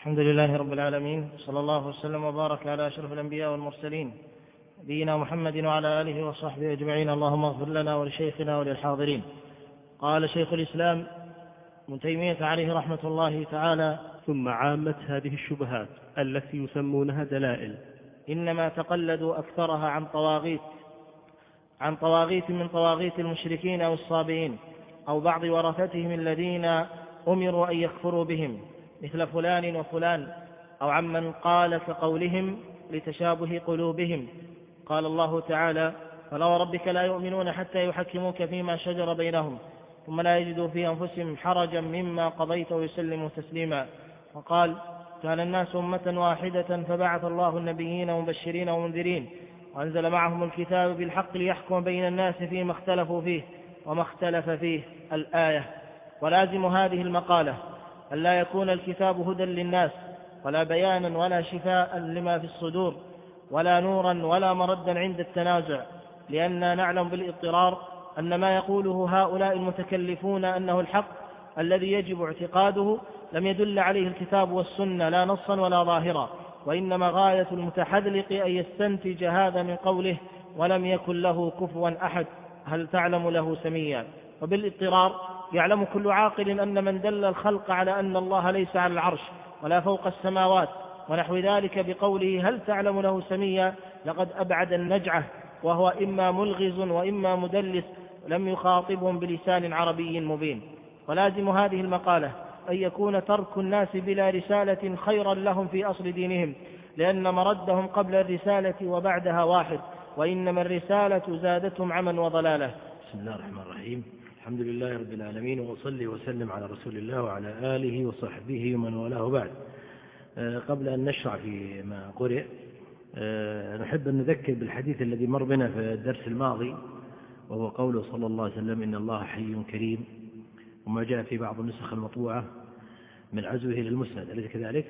الحمد لله رب العالمين، صلى الله وسلم وبارك على أشرف الأنبياء والمرسلين نبينا محمد وعلى آله وصحبه أجمعين. اللهم اغفر لنا ولشيخنا وللحاضرين. قال شيخ الإسلام ابن تيمية عليه رحمة الله تعالى: ثم عامة هذه الشبهات التي يسمونها دلائل إنما تقلدوا أكثرها عن طواغيت من طواغيت المشركين أو الصابئين أو بعض ورثتهم الذين أمروا أن يكفروا بهم، مثل فلان وفلان، أو عمن قال كقولهم لتشابه قلوبهم. قال الله تعالى: فلا وربك لا يؤمنون حتى يحكموك فيما شجر بينهم ثم لا يجدوا في أنفسهم حرجا مما قضيت ويسلموا تسليما. وقال: كان الناس أمة واحدة فبعث الله النبيين مبشرين ومنذرين وأنزل معهم الكتاب بالحق ليحكم بين الناس فيما اختلفوا فيه وما اختلف فيه. الآية. ولازم هذه المقالة أن لا يكون الكتاب هدى للناس ولا بيانا ولا شفاء لما في الصدور ولا نورا ولا مردا عند التنازع، لأننا نعلم بالاضطرار أن ما يقوله هؤلاء المتكلفون أنه الحق الذي يجب اعتقاده لم يدل عليه الكتاب والسنة لا نصا ولا ظاهرا، وإنما غاية المتحذلق أن يستنتج هذا من قوله: ولم يكن له كفوا أحد، هل تعلم له سميا. وبالاضطرار يعلم كل عاقل أن من دل الخلق على أن الله ليس على العرش ولا فوق السماوات ونحو ذلك بقوله هل تعلم له سميا لقد أبعد النجعة، وهو إما ملغز وإما مدلس لم يخاطبهم بلسان عربي مبين. ولازم هذه المقالة أن يكون ترك الناس بلا رسالة خيرا لهم في أصل دينهم، لأن مردهم قبل الرسالة وبعدها واحد، وإنما الرسالة زادتهم عما وضلالا. بسم الله الرحمن الرحيم. الحمد لله رب العالمين، وأصلي وسلم على رسول الله وعلى آله وصحبه ومن والاه. بعد، قبل أن نشرع في ما قرئ نحب أن نذكر بالحديث الذي مر بنا في الدرس الماضي، وهو قوله صلى الله عليه وسلم: إن الله حي كريم، وما جاء في بعض النسخ المطبوعة من عزوه إلى المسند. أليس كذلك؟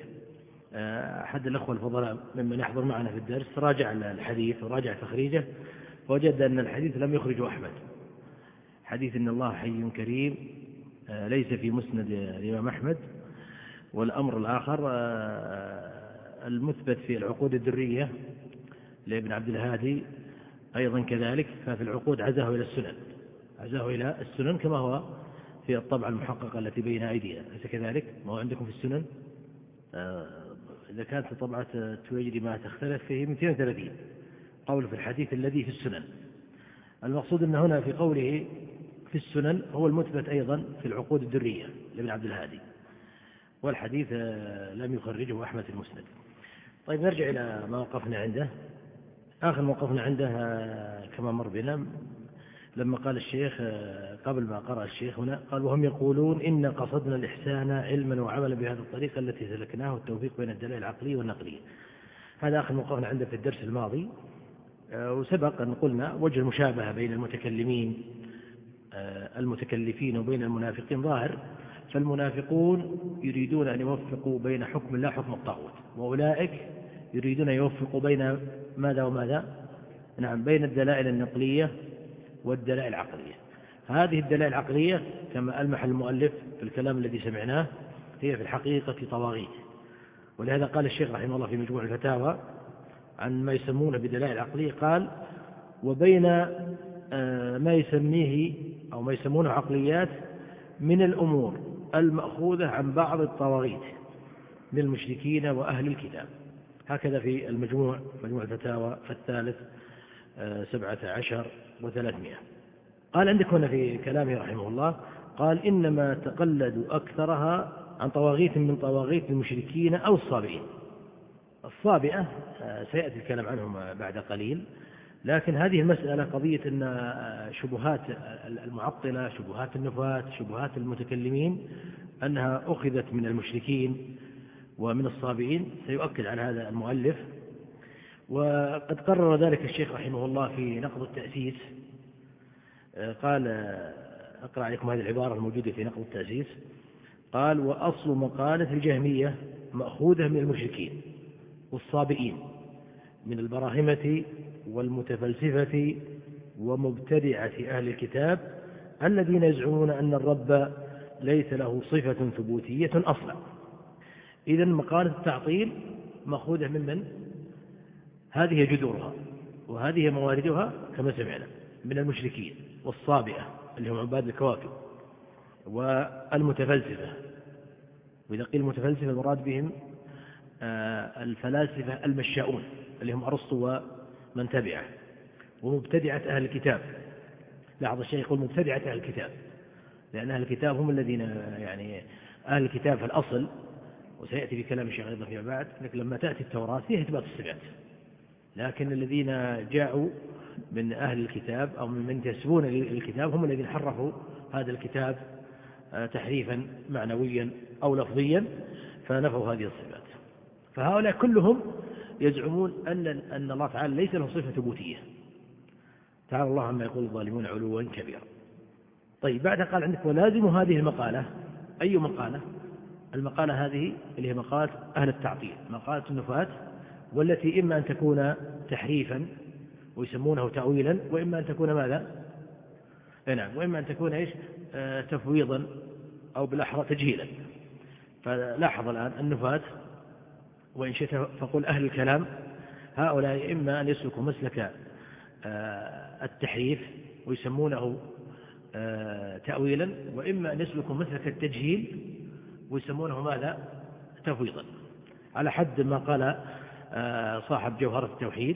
أحد الأخوة الفضلاء ممن يحضر معنا في الدرس راجع الحديث وراجع تخريجه، ووجد أن الحديث لم يخرجه أحمد. حديث إن الله حي كريم ليس في مسند الإمام أحمد. والأمر الآخر المثبت في العقود الدرية لابن عبد الهادي أيضا كذلك، ففي العقود عزاه إلى السنن كما هو في الطبعة المحققة التي بين أيدينا. أليس كذلك؟ ما هو عندكم في السنن إذا كانت طبعة توجد ما تختلف فيه 230 قول في الحديث الذي في السنن. المقصود أن هنا في قوله في السنن هو المثبت أيضا في العقود الدرية لابن عبد الهادي، والحديث لم يخرجه أحمد في المسند. طيب، نرجع إلى ما وقفنا عنده. آخر ما وقفنا عنده كما مر بنا لما قال الشيخ قبل ما قرأ الشيخ هنا، قال: وهم يقولون إن قصدنا الإحسان علما وعملا بهذه الطريقة التي سلكناه، والتوفيق بين الدلائل العقلية والنقلية. هذا آخر ما وقفنا عنده في الدرس الماضي. وسبق أن قلنا وجه المشابهة بين المتكلفين وبين المنافقين ظاهر، فالمنافقون يريدون أن يوفقوا بين حكم الله حكم الطاغوت، وأولئك يريدون أن يوفقوا بين ماذا وماذا؟ نعم، بين الدلائل النقلية والدلائل العقلية. هذه الدلائل العقلية كما ألمح المؤلف في الكلام الذي سمعناه هي في الحقيقة طواغيت، ولهذا قال الشيخ رحمه الله في مجموع الفتاوى عن ما يسمونه بدلائل عقلية، قال: وبين ما يسميه أو ما يسمونه عقليات من الأمور المأخوذة عن بعض الطواغيت من المشركين وأهل الكتاب. هكذا في مجموع الفتاوى في الثالث 17 و300. قال عندك هنا في كلامه رحمه الله، قال: إنما تقلدوا أكثرها عن طواغيت من طواغيت المشركين أو الصابئين. الصابئة سيأتي الكلام عنهم بعد قليل، لكن هذه المسألة قضية أن شبهات المعطلة، شبهات النفاة، شبهات المتكلمين، أنها أخذت من المشركين ومن الصابئين، سيؤكد على هذا المؤلف. وقد قرر ذلك الشيخ رحمه الله في نقض التأسيس. قال: أقرأ عليكم هذه العبارة الموجودة في نقض التأسيس. قال: وأصل مقالة الجهمية مأخوذة من المشركين والصابئين من البراهمة والمتفلسفة ومبتدعة أهل الكتاب الذين يزعمون أن الرب ليس له صفة ثبوتية أصلا، إذن مقالة التعطيل مأخوذة من هذه جذورها وهذه مواردها كما سمعنا من المشركين والصابئة اللي هم عباد الكواكب والمتفلسفة. وإذا قيل المتفلسفة المراد بهم الفلاسفة المشاؤون اللي هم أرسطو ومن تبعه، ومبتدعة أهل الكتاب. لاحظ الشيخ يقول مبتدعة أهل الكتاب، لأن أهل الكتاب هم الذين يعني أهل الكتاب في الأصل، وسيأتي في كلام الشيخ أيضا فيما بعد، لكن لما تأتي التوراة فيها إثبات الصفات، لكن الذين جاءوا من أهل الكتاب أو من ينتسبون للكتاب هم الذين حرفوا هذا الكتاب تحريفا معنويا أو لفظيا فنفوا هذه الصفات. فهؤلاء كلهم يزعمون أن الله تعالى ليس له صفة ثبوتية، تعالى الله عما يقول الظالمون علوا كبيرا. طيب بعد قال عندك ولازم هذه المقالة. أي مقالة؟ المقالة هذه اللي هي مقالة أهل التعطيل، مقالة النفاة، والتي إما أن تكون تحريفا ويسمونه تأويلا، وإما أن تكون ماذا؟ نعم، وإما أن تكون إيش؟ تفويضا أو بالأحرى تجهيلا. فلاحظ الآن النفاة وإن شئت فقل أهل الكلام، هؤلاء إما أن يسلكوا مسلك التحريف ويسمونه تأويلا، وإما أن يسلكوا مسلك التجهيل ويسمونه ماذا؟ تفويضا، على حد ما قال صاحب جوهرة التوحيد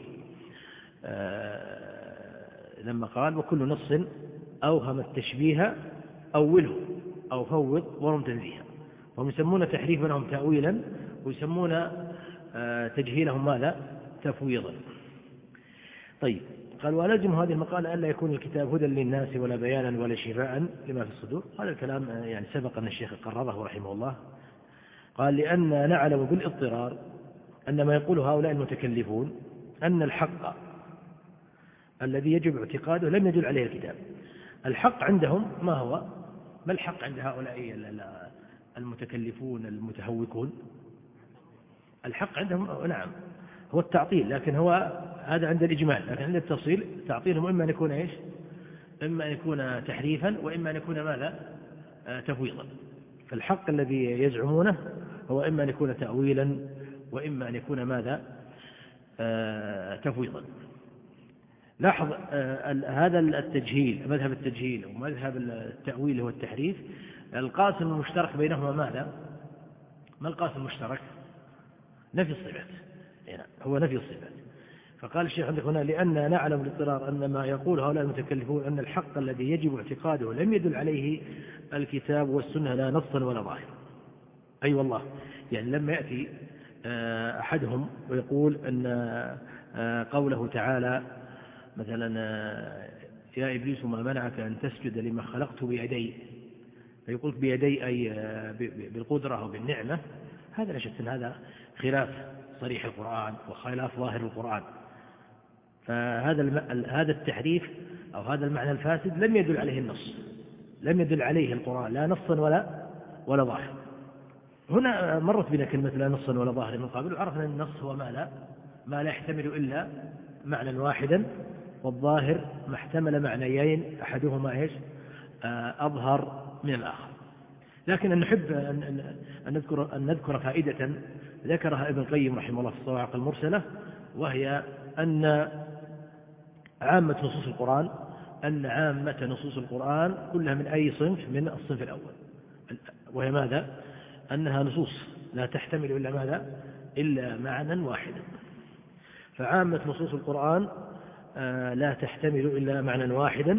لما قال وكل نص أوهم التشبيه أوله أو فوض ورم تنزيها. وهم يسمون تحريفا لهم تأويلا، ويسمون تجهيلهم ماذا؟ تفويضا. طيب قال ولازم هذه المقالة ألا يكون الكتاب هدى للناس ولا بيانا ولا شفاء لما في الصدور. هذا الكلام يعني سبق أن الشيخ قرره رحمه الله. قال لأن نعلم بالاضطرار أن ما يقول هؤلاء المتكلفون أن الحق الذي يجب اعتقاده لم يدل عليه الكتاب. الحق عندهم ما هو؟ ما الحق عند هؤلاء المتكلفون المتهوكون؟ الحق عندهم نعم هو التعطيل، لكن هو هذا عند الإجمال، لكن عند التفصيل تعطيلهم إما أن يكون إيش؟ إما أن يكون تحريفا، وإما أن يكون ماذا؟ تفويضا. فالحق الذي يزعمونه هو إما أن يكون تأويلا، وإما أن يكون ماذا؟ تفويضا. لاحظ هذا التجهيل، مذهب التجهيل ومذهب التأويل هو التحريف، القاسم المشترك بينهما ماذا؟ ما القاسم المشترك؟ نفي الصفات. هو نفي الصفات. فقال الشيخ عندك هنا لأن نعلم بالاضطرار أن ما يقول هؤلاء المتكلفون أن الحق الذي يجب اعتقاده لم يدل عليه الكتاب والسنة لا نصا ولا ظاهرا. أي والله، يعني لما يأتي أحدهم ويقول أن قوله تعالى مثلا يا إبليس ما منعك أن تسجد لما خلقت بيدي، فيقول بيدي أي بالقدرة أو بالنعمة، هذا لا شك أن هذا خلاف صريح القرآن وخلاف ظاهر القرآن. فهذا التحريف أو هذا المعنى الفاسد لم يدل عليه النص، لم يدل عليه القرآن لا نصا ولا ظاهر. هنا مرت بنا كلمة لا نصا ولا ظاهر من قبل، وعرفنا أن النص هو ما لا يحتمل إلا معنى واحدا، والظاهر ما احتمل معنيين أحدهما إيش؟ أظهر من الآخر. لكن نحب أن نذكر فائدة ذكرها ابن القيم رحمه الله في الصواعق المرسلة، وهي أن عامة نصوص القرآن كلها من أي صنف؟ من الصنف الأول، وهي ماذا؟ أنها نصوص لا تحتمل إلا ماذا؟ إلا معنى واحدا. فعامة نصوص القرآن لا تحتمل إلا معنى واحدا،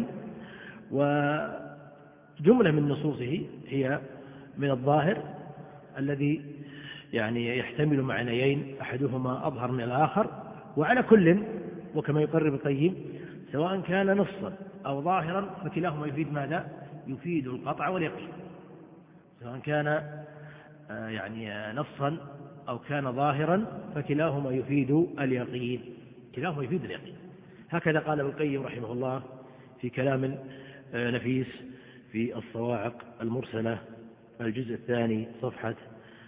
وجملة من نصوصه هي من الظاهر الذي يعني يحتمل معنيين أحدهما أظهر من الآخر. وعلى كل، وكما يقرر القيم، سواء كان نصا أو ظاهرا فكلاهما يفيد ماذا؟ يفيد القطع واليقين. سواء كان يعني نصا أو كان ظاهرا فكلاهما يفيد اليقين، كلاهما يفيد اليقين. هكذا قال ابن القيم رحمه الله في كلام نفيس في الصواعق المرسلة الجزء الثاني صفحة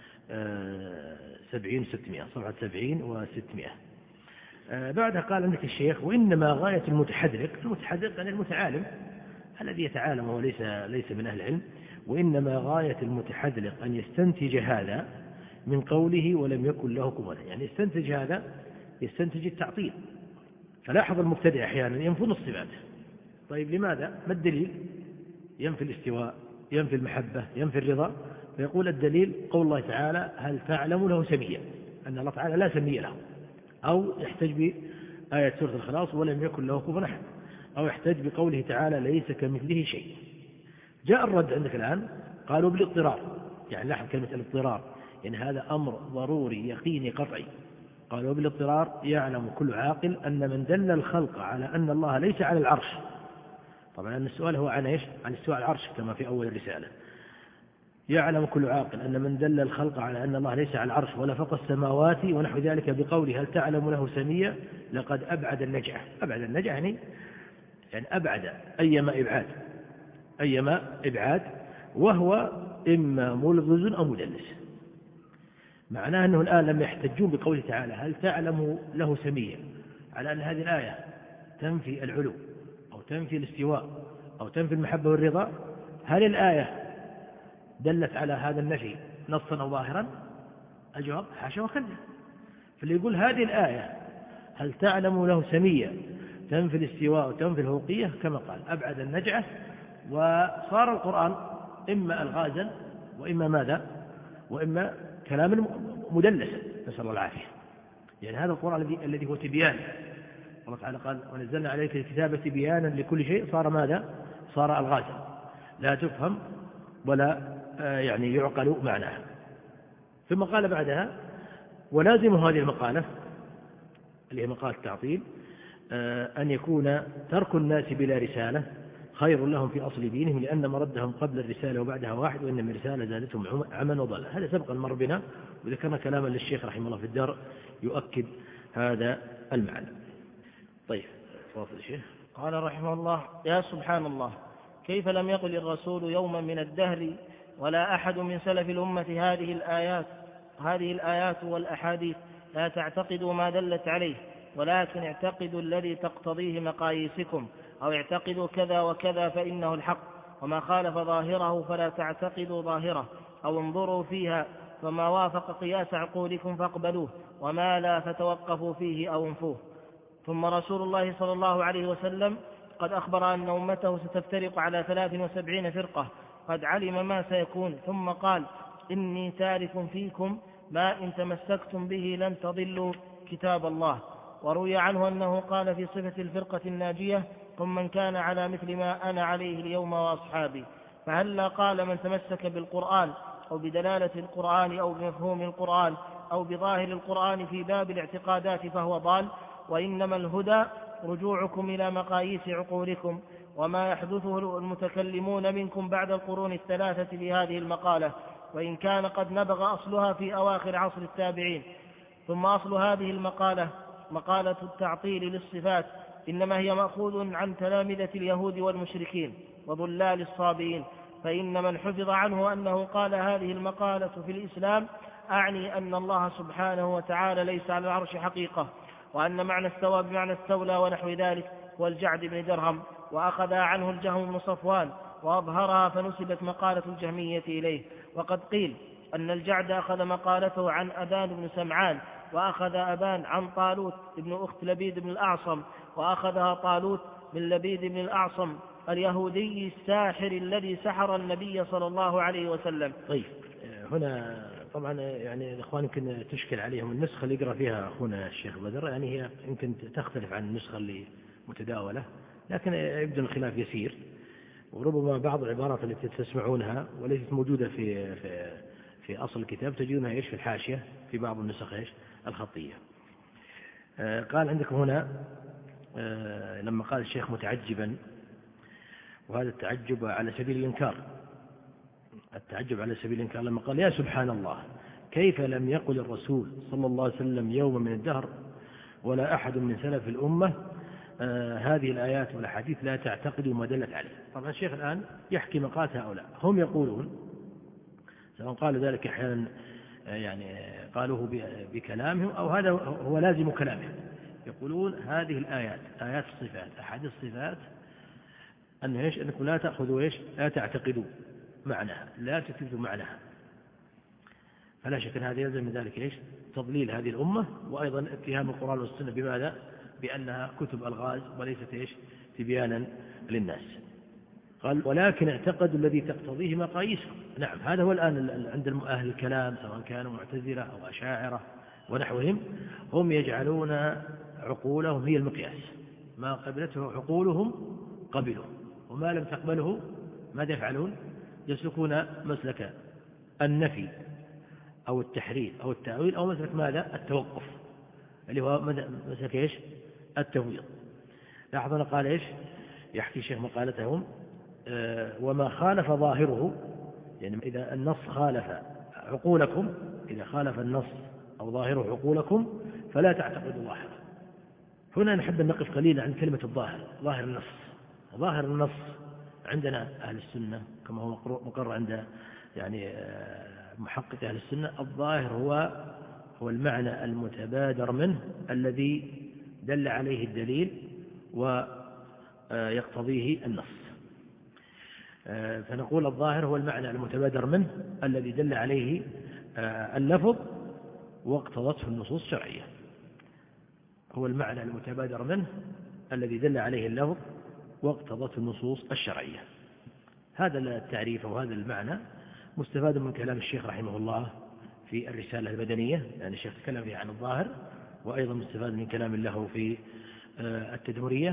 70 و600. بعدها قال عندك الشيخ وإنما غاية المتحدث يعني المتعالم الذي يتعالم وليس من أهل العلم، وإنما غاية المتحدث أن يستنتج هذا من قوله ولم يكن له كفوا أحد، يعني يستنتج هذا، يستنتج التعطيل. فلاحظ المبتدع أحيانا ينفون الصفات. طيب لماذا؟ ما الدليل؟ ينفي الاستواء، ينفي المحبة، ينفي الرضا. فيقول الدليل قول الله تعالى هل تعلم له سميا، أن الله تعالى لا سمي له، أو يحتج بآية سورة الإخلاص ولم يكن له كفوا أحد، أو يحتج بقوله تعالى ليس كمثله شيء. جاء الرد عندك الآن قالوا بالاضطرار، يعني لاحظ كلمة الاضطرار، يعني هذا أمر ضروري يقيني قطعي. قالوا بالاضطرار يعلم كل عاقل أن من دل الخلق على أن الله ليس على العرش، طبعا أن السؤال هو عن إيش؟ عن استواء على العرش كما في أول الرسالة. يعلم كل عاقل أن من دل الخلق على أن الله ليس على العرش ولا فوق السماوات ونحو ذلك بقوله هل تعلم له سميا لقد أبعد النجعة. أبعد النجعة يعني أبعد أيما إبعاد، وهو إما ملغز أو مدلس. معناه أنه الآن لم يحتجون بقوله تعالى هل تعلم له سميا على أن هذه الآية تنفي العلو أو تنفي الاستواء أو تنفي المحبة والرضا. هل الآية دلت على هذا النفي نصا أو ظاهرا؟ الجواب حاشا وكلا. فاللي يقول هذه الآية هل تعلم له سميا تنفي الاستواء وتنفي الفوقية كما قال أبعد النجعة، وصار القرآن إما ألغازا وإما ماذا؟ وإما كلاما مدلسا، نسأل الله العافية. يعني هذا القرآن الذي هو تبيان، الله تعالى قال ونزلنا عليك الكتاب تبيانا لكل شيء، صار ماذا؟ صار ألغازا لا تفهم ولا يعني يعقل معناها. ثم قال بعدها ولازم هذه المقالة اللي هي مقالة التعطيل أن يكون ترك الناس بلا رسالة خير لهم في أصل دينهم، لأن مردهم قبل الرسالة وبعدها واحد، وإن الرسالة زادتهم عما وضلا. هذا سبق مر بنا وذكرنا كلاما للشيخ رحمه الله في الدار يؤكد هذا المعنى. طيب تفضل الشيخ. قال رحمه الله يا سبحان الله كيف لم يقل الرسول يوما من الدهر ولا أحد من سلف الأمة هذه الآيات والأحاديث لا تعتقدوا ما دلت عليه، ولكن اعتقدوا الذي تقتضيه مقاييسكم، أو اعتقدوا كذا وكذا فإنه الحق، وما خالف ظاهره فلا تعتقدوا ظاهره، أو انظروا فيها فما وافق قياس عقولكم فاقبلوه، وما لا فتوقفوا فيه أو انفوه. ثم رسول الله صلى الله عليه وسلم قد أخبر أن أمته ستفترق على 73 فرقة، قد علم ما سيكون، ثم قال إني تارك فيكم ما إن تمسكتم به لن تضلوا كتاب الله. وروي عنه أنه قال في صفة الفرقة الناجية ثم من كان على مثل ما أنا عليه اليوم وأصحابي. فهلا قال من تمسك بالقرآن أو بدلالة القرآن أو بمفهوم القرآن أو بظاهر القرآن في باب الاعتقادات فهو ضال، وإنما الهدى رجوعكم إلى مقاييس عقولكم، وما يحدثه المتكلمون منكم بعد القرون الثلاثة لهذه المقالة، وإن كان قد نبغ أصلها في أواخر عصر التابعين. ثم أصل هذه المقالة مقالة التعطيل للصفات إنما هي مأخوذ عن تلامذة اليهود والمشركين وضلال الصابئين، فإن من حفظ عنه أنه قال هذه المقالة في الإسلام أعني أن الله سبحانه وتعالى ليس على العرش حقيقة، وأن معنى استوى بمعنى استولى ونحو ذلك والجعد بن درهم، وأخذ عنه الجهم بن صفوان وأظهرها فنسبت مقالة الجهمية إليه. وقد قيل أن الجعد أخذ مقالته عن أبان بن سمعان، وأخذ أبان عن طالوت ابن أخت لبيد بن الأعصم، وأخذها طالوت من لبيد بن الأعصم اليهودي الساحر الذي سحر النبي صلى الله عليه وسلم. طيب هنا طبعا يعني الإخوان يمكن تشكل عليهم النسخة اللي يقرأ فيها أخونا الشيخ بدر، يعني هي يمكن تختلف عن النسخة اللي متداولة، لكن يبدو الخلاف يسير، وربما بعض العبارات التي تسمعونها وليست موجودة في أصل الكتاب تجدونها إيش في الحاشية في بعض النسخ إيش الخطية. قال عندكم هنا لما قال الشيخ متعجبا، وهذا التعجب على سبيل الإنكار، التعجب على سبيل الإنكار لما قال يا سبحان الله كيف لم يقل الرسول صلى الله عليه وسلم يوم من الدهر ولا أحد من سلف الأمة هذه الآيات والأحاديث لا تعتقدوا ما دلت عليه. طبعا الشيخ الآن يحكي مقالة هؤلاء، هم يقولون سواء قالوا ذلك أحيانا يعني قالوه بكلامهم أو هذا هو لازم كلامهم، يقولون هذه الآيات آيات الصفات أحاديث الصفات أنكم لا تأخذوا لا تعتقدوا معناها، لا تثبتوا معناها. فلا شك أن هذا يلزم من ذلك إيش؟ تضليل هذه الأمة، وأيضا اتهام القرآن والسنة بماذا؟ بأنها كتب ألغاز وليست إيش؟ تبيانا للناس. قال ولكن اعتقدوا الذي تقتضيه مقاييسهم. نعم، هذا هو الآن عند أهل الكلام سواء كانوا معتزلة أو أشاعرة ونحوهم، هم يجعلون عقولهم هي المقياس، ما قبلته عقولهم قبلوا، وما لم تقبله ماذا يفعلون؟ يسلكون مسلك النفي أو التحريف أو التأويل أو مسلك ماذا؟ التوقف، اللي هو مسلك إيش؟ التفويض. لاحظنا قال إيش؟ يحكي الشيخ مقالتهم وما خالف ظاهره، يعني إذا النص خالف عقولكم، إذا خالف النص أو ظاهره عقولكم فلا تعتقدوا ظاهره. هنا نحب أن نقف قليلا عن كلمة الظاهر، ظاهر النص. ظاهر النص عندنا أهل السنة كما هو مقرر عند يعني محقق أهل السنة، الظاهر هو المعنى المتبادر منه الذي دل عليه الدليل ويقتضيه النص. فنقول الظاهر هو المعنى المتبادر منه الذي دل عليه اللفظ واقتضته النصوص الشرعية. هو المعنى المتبادر منه الذي دل عليه اللفظ واقتضته النصوص الشرعية. هذا التعريف وهذا المعنى مستفاد من كلام الشيخ رحمه الله في الرسالة المدنية، يعني الشيخ تكلم فيه عن الظاهر، وأيضا مستفاد من كلام له في التدمرية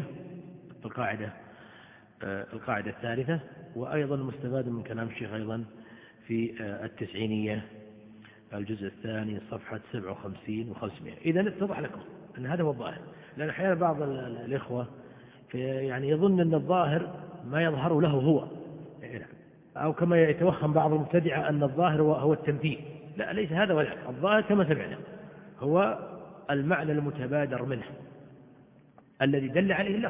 القاعدة الثالثة، وأيضا مستفاد من كلام الشيخ أيضا في التسعينية الجزء الثاني صفحة 57 و500. إذن اتضح لكم أن هذا هو الظاهر، لأن أحيانا بعض الإخوة يعني يظن أن الظاهر ما يظهر له هو، أو كما يتوهم بعض المبتدعة أن الظاهر هو التمثيل. لا، ليس هذا ولا الظاهر كما سمعنا هو المعنى المتبادر منه الذي دل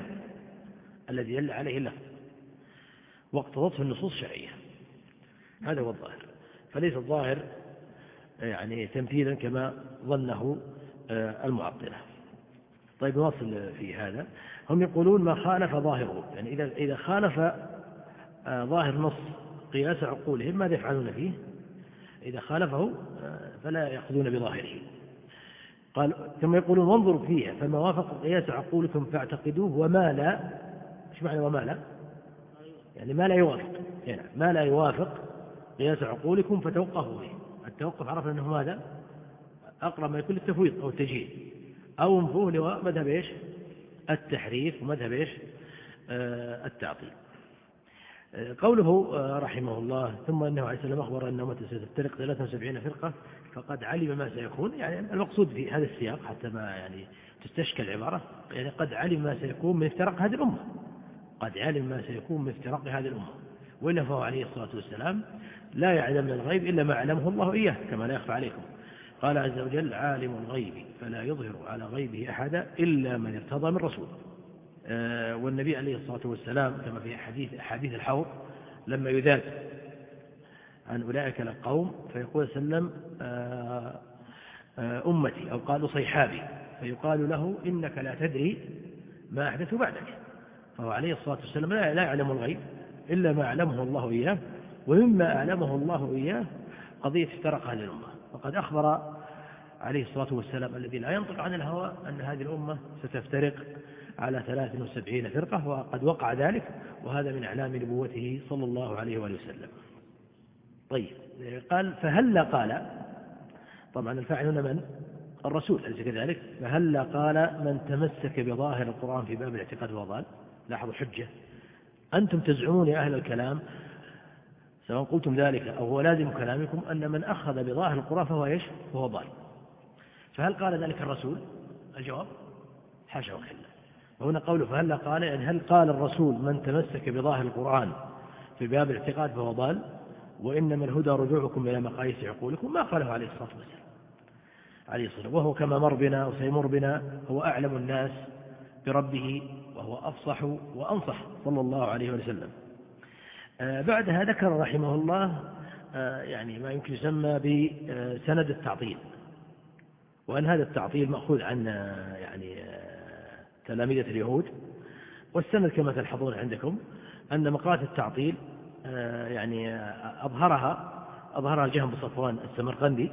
عليه اللفظ واقتضته النصوص الشرعية. هذا هو الظاهر، فليس الظاهر يعني تمثيلا كما ظنه المعطلة. طيب نواصل في هذا. هم يقولون ما خالف ظاهره، يعني إذا خالف ظاهر نص قياس عقولهم ماذا يفعلون فيه؟ إذا خالفه فلا يأخذون بظاهره. قال ثم يقولون وانظروا فيها فما وافق قياس عقولكم فاعتقدوه وما لا. ايش معنى وما لا؟ يعني ما لا يوافق، يعني ما لا يوافق قياس عقولكم فتوقفوا به. التوقف عرفنا أنه ماذا؟ أقرب ما يكون التفويض أو التجهيل، أو انفوه لواء مذهب إيش؟ التحريف ومذهب إيش؟ التعطيل. قوله رحمه الله ثم أنه عليه السلام أخبر أن أمته ستفترق 73 فرقة فقد علم ما سيكون، يعني المقصود في هذا السياق حتى ما يعني تستشكل العبارة، يعني قد علم ما سيكون من افتراق هذه الأمة، قد علم ما سيكون من افتراق هذه الأمة، وإلا فهو عليه الصلاة والسلام لا يعلم من الغيب إلا ما علمه الله إياه كما لا يخفى عليكم. قال عز وجل عالم الغيب فلا يظهر على غيبه أحدا إلا من ارتضى من رسول. والنبي عليه الصلاة والسلام كما في حديث الحوض لما يذاد عن أولئك القوم فيقول سلم أمتي أو قالوا صيحابي، فيقال له إنك لا تدري ما أحدث بعدك. فهو عليه الصلاة والسلام لا يعلم الغيب إلا ما علمه الله إياه، ومما أعلمه الله إياه قضية افتراق هذه الأمة. وقد أخبر عليه الصلاة والسلام الذي لا ينطق عن الهوى أن هذه الأمة ستفترق على 73 فرقة، وقد وقع ذلك، وهذا من أعلام نبوته صلى الله عليه وآله وسلم. طيب قال فهل قال، طبعا الفاعل هنا من؟ الرسول، أليس كذلك؟ فهل قال من تمسك بظاهر القرآن في باب الاعتقاد وضال. لاحظوا حجة، أنتم تزعمون يا أهل الكلام سواء قلتم ذلك أو هو لازم كلامكم أن من أخذ بظاهر القرآن فهو إيش؟ فهو ضال. فهل قال ذلك الرسول؟ الجواب حاشا وكلا. وهنا قوله فهل قال، يعني هل قال الرسول من تمسك بظاهر القرآن في باب الاعتقاد فهو ضال وإنما الهدى رجوعكم إلى مقاييس عقولكم؟ ما قاله عليه الصلاة والسلام عليه الصلاة، وهو كما مر بنا وسيمر بنا هو أعلم الناس بربه وهو أفصح وأنصح صلى الله عليه وسلم. بعدها ذكر رحمه الله يعني ما يمكن يسمى بسند التعطيل، وأن هذا التعطيل مأخوذ عن يعني تلاميذة اليهود. والسند كما تلحظون عندكم أن مقالات التعطيل يعني أظهرها وأظهرها الجهم بن صفوان السمرقندي،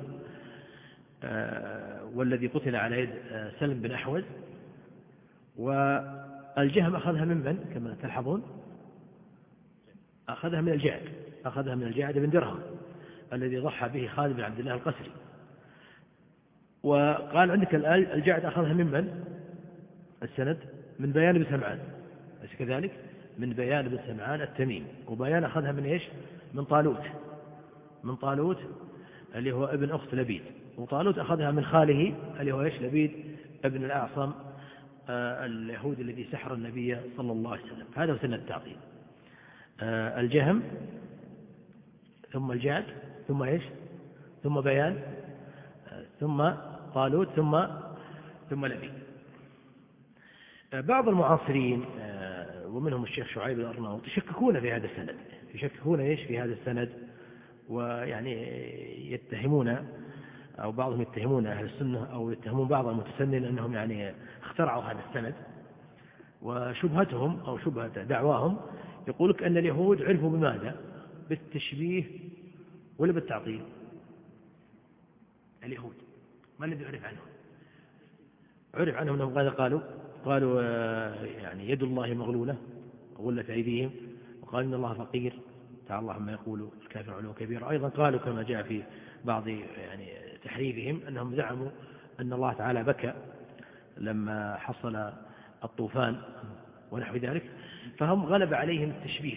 والذي قتل على يد سلم بن أحوز. والجهم أخذها من كما تلحظون؟ أخذها من الجعد بن درهم الذي ضحى به خالد بن عبد الله القسري. وقال عندك الجعد أخذها من السند؟ من بيان بن سمعان، أليس كذلك؟ من بيان بن سمعان التميمي. وبيان أخذها من إيش؟ من طالوت اللي هو ابن أخت لبيد. وطالوت أخذها من خاله اللي هو إيش؟ لبيد ابن الأعصم اليهودي الذي سحر النبي صلى الله عليه وسلم. هذا هو سنة التعطيل. الجهم ثم الجعد ثم إيش؟ ثم بيان ثم طالوت ثم لبيد. بعض المعاصرين ومنهم الشيخ شعيب الأرناؤوط يشككون في هذا السند، يشككون إيش في هذا السند، ويعني يتهمون أو بعضهم يتهمون أهل السنة أو يتهمون بعض المتسنن أنهم يعني اخترعوا هذا السند. وشبهتهم أو شبهة دعواهم يقولك أن اليهود عرفوا بماذا؟ بالتشبيه ولا بالتعطيل؟ اليهود ما الذي عرف عنهم؟ عرف عنهم أنهم ماذا قالوا يعني يد الله مغلولة غلت أيديهم، وقال إن الله فقير تعالى الله عما يقول الكافر علو كبير. أيضا قالوا كما جاء في بعض يعني تحريفهم أنهم زعموا أن الله تعالى بكى لما حصل الطوفان ونحو ذلك، فهم غلب عليهم التشبيه.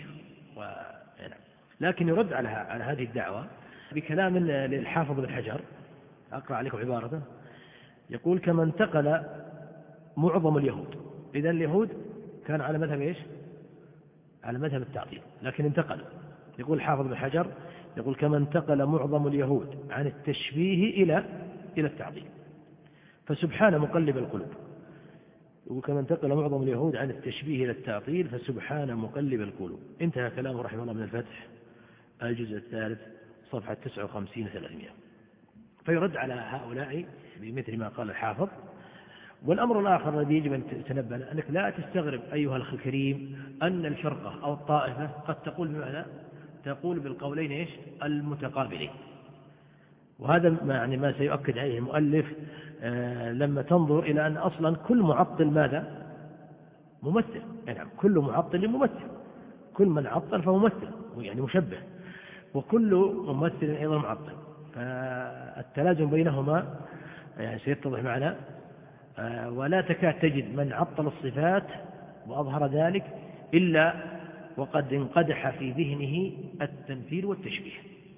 لكن يرد على هذه الدعوة بكلام للحافظ بن حجر، أقرأ عليكم عبارته، يقول: كما انتقل معظم اليهود. إذن اليهود كان على مذهب إيش؟ على مذهب التعطيل، لكن انتقلوا. يقول الحافظ بن حجر يقول: كما انتقل معظم اليهود عن التشبيه إلى التعطيل فسبحان مقلب القلوب. يقول: كما انتقل معظم اليهود عن التشبيه إلى التعطيل فسبحان مقلب القلوب. انتهى كلامه رحمه الله من الفتح الجزء الثالث صفحة 59-300. فيرد على هؤلاء بمثل ما قال الحافظ. والأمر الآخر الذي يجب أن تتنبه له أنك لا تستغرب أيها الأخ الكريم أن الفرقة أو الطائفة قد تقول بماذا؟ تقول بالقولين إيش؟ المتقابلين. وهذا ما سيؤكد عليه المؤلف لما تنظر إلى أن أصلا كل معطل ماذا؟ ممثل. يعني كل معطل ممثل، كل من عطل فهو ممثل يعني مشبه، وكل ممثل أيضا معطل. فالتلازم بينهما يعني سيتضح معنا. ولا تكاد تجد من عطل الصفات وأظهر ذلك إلا وقد انقدح في ذهنه التمثيل والتشبيه.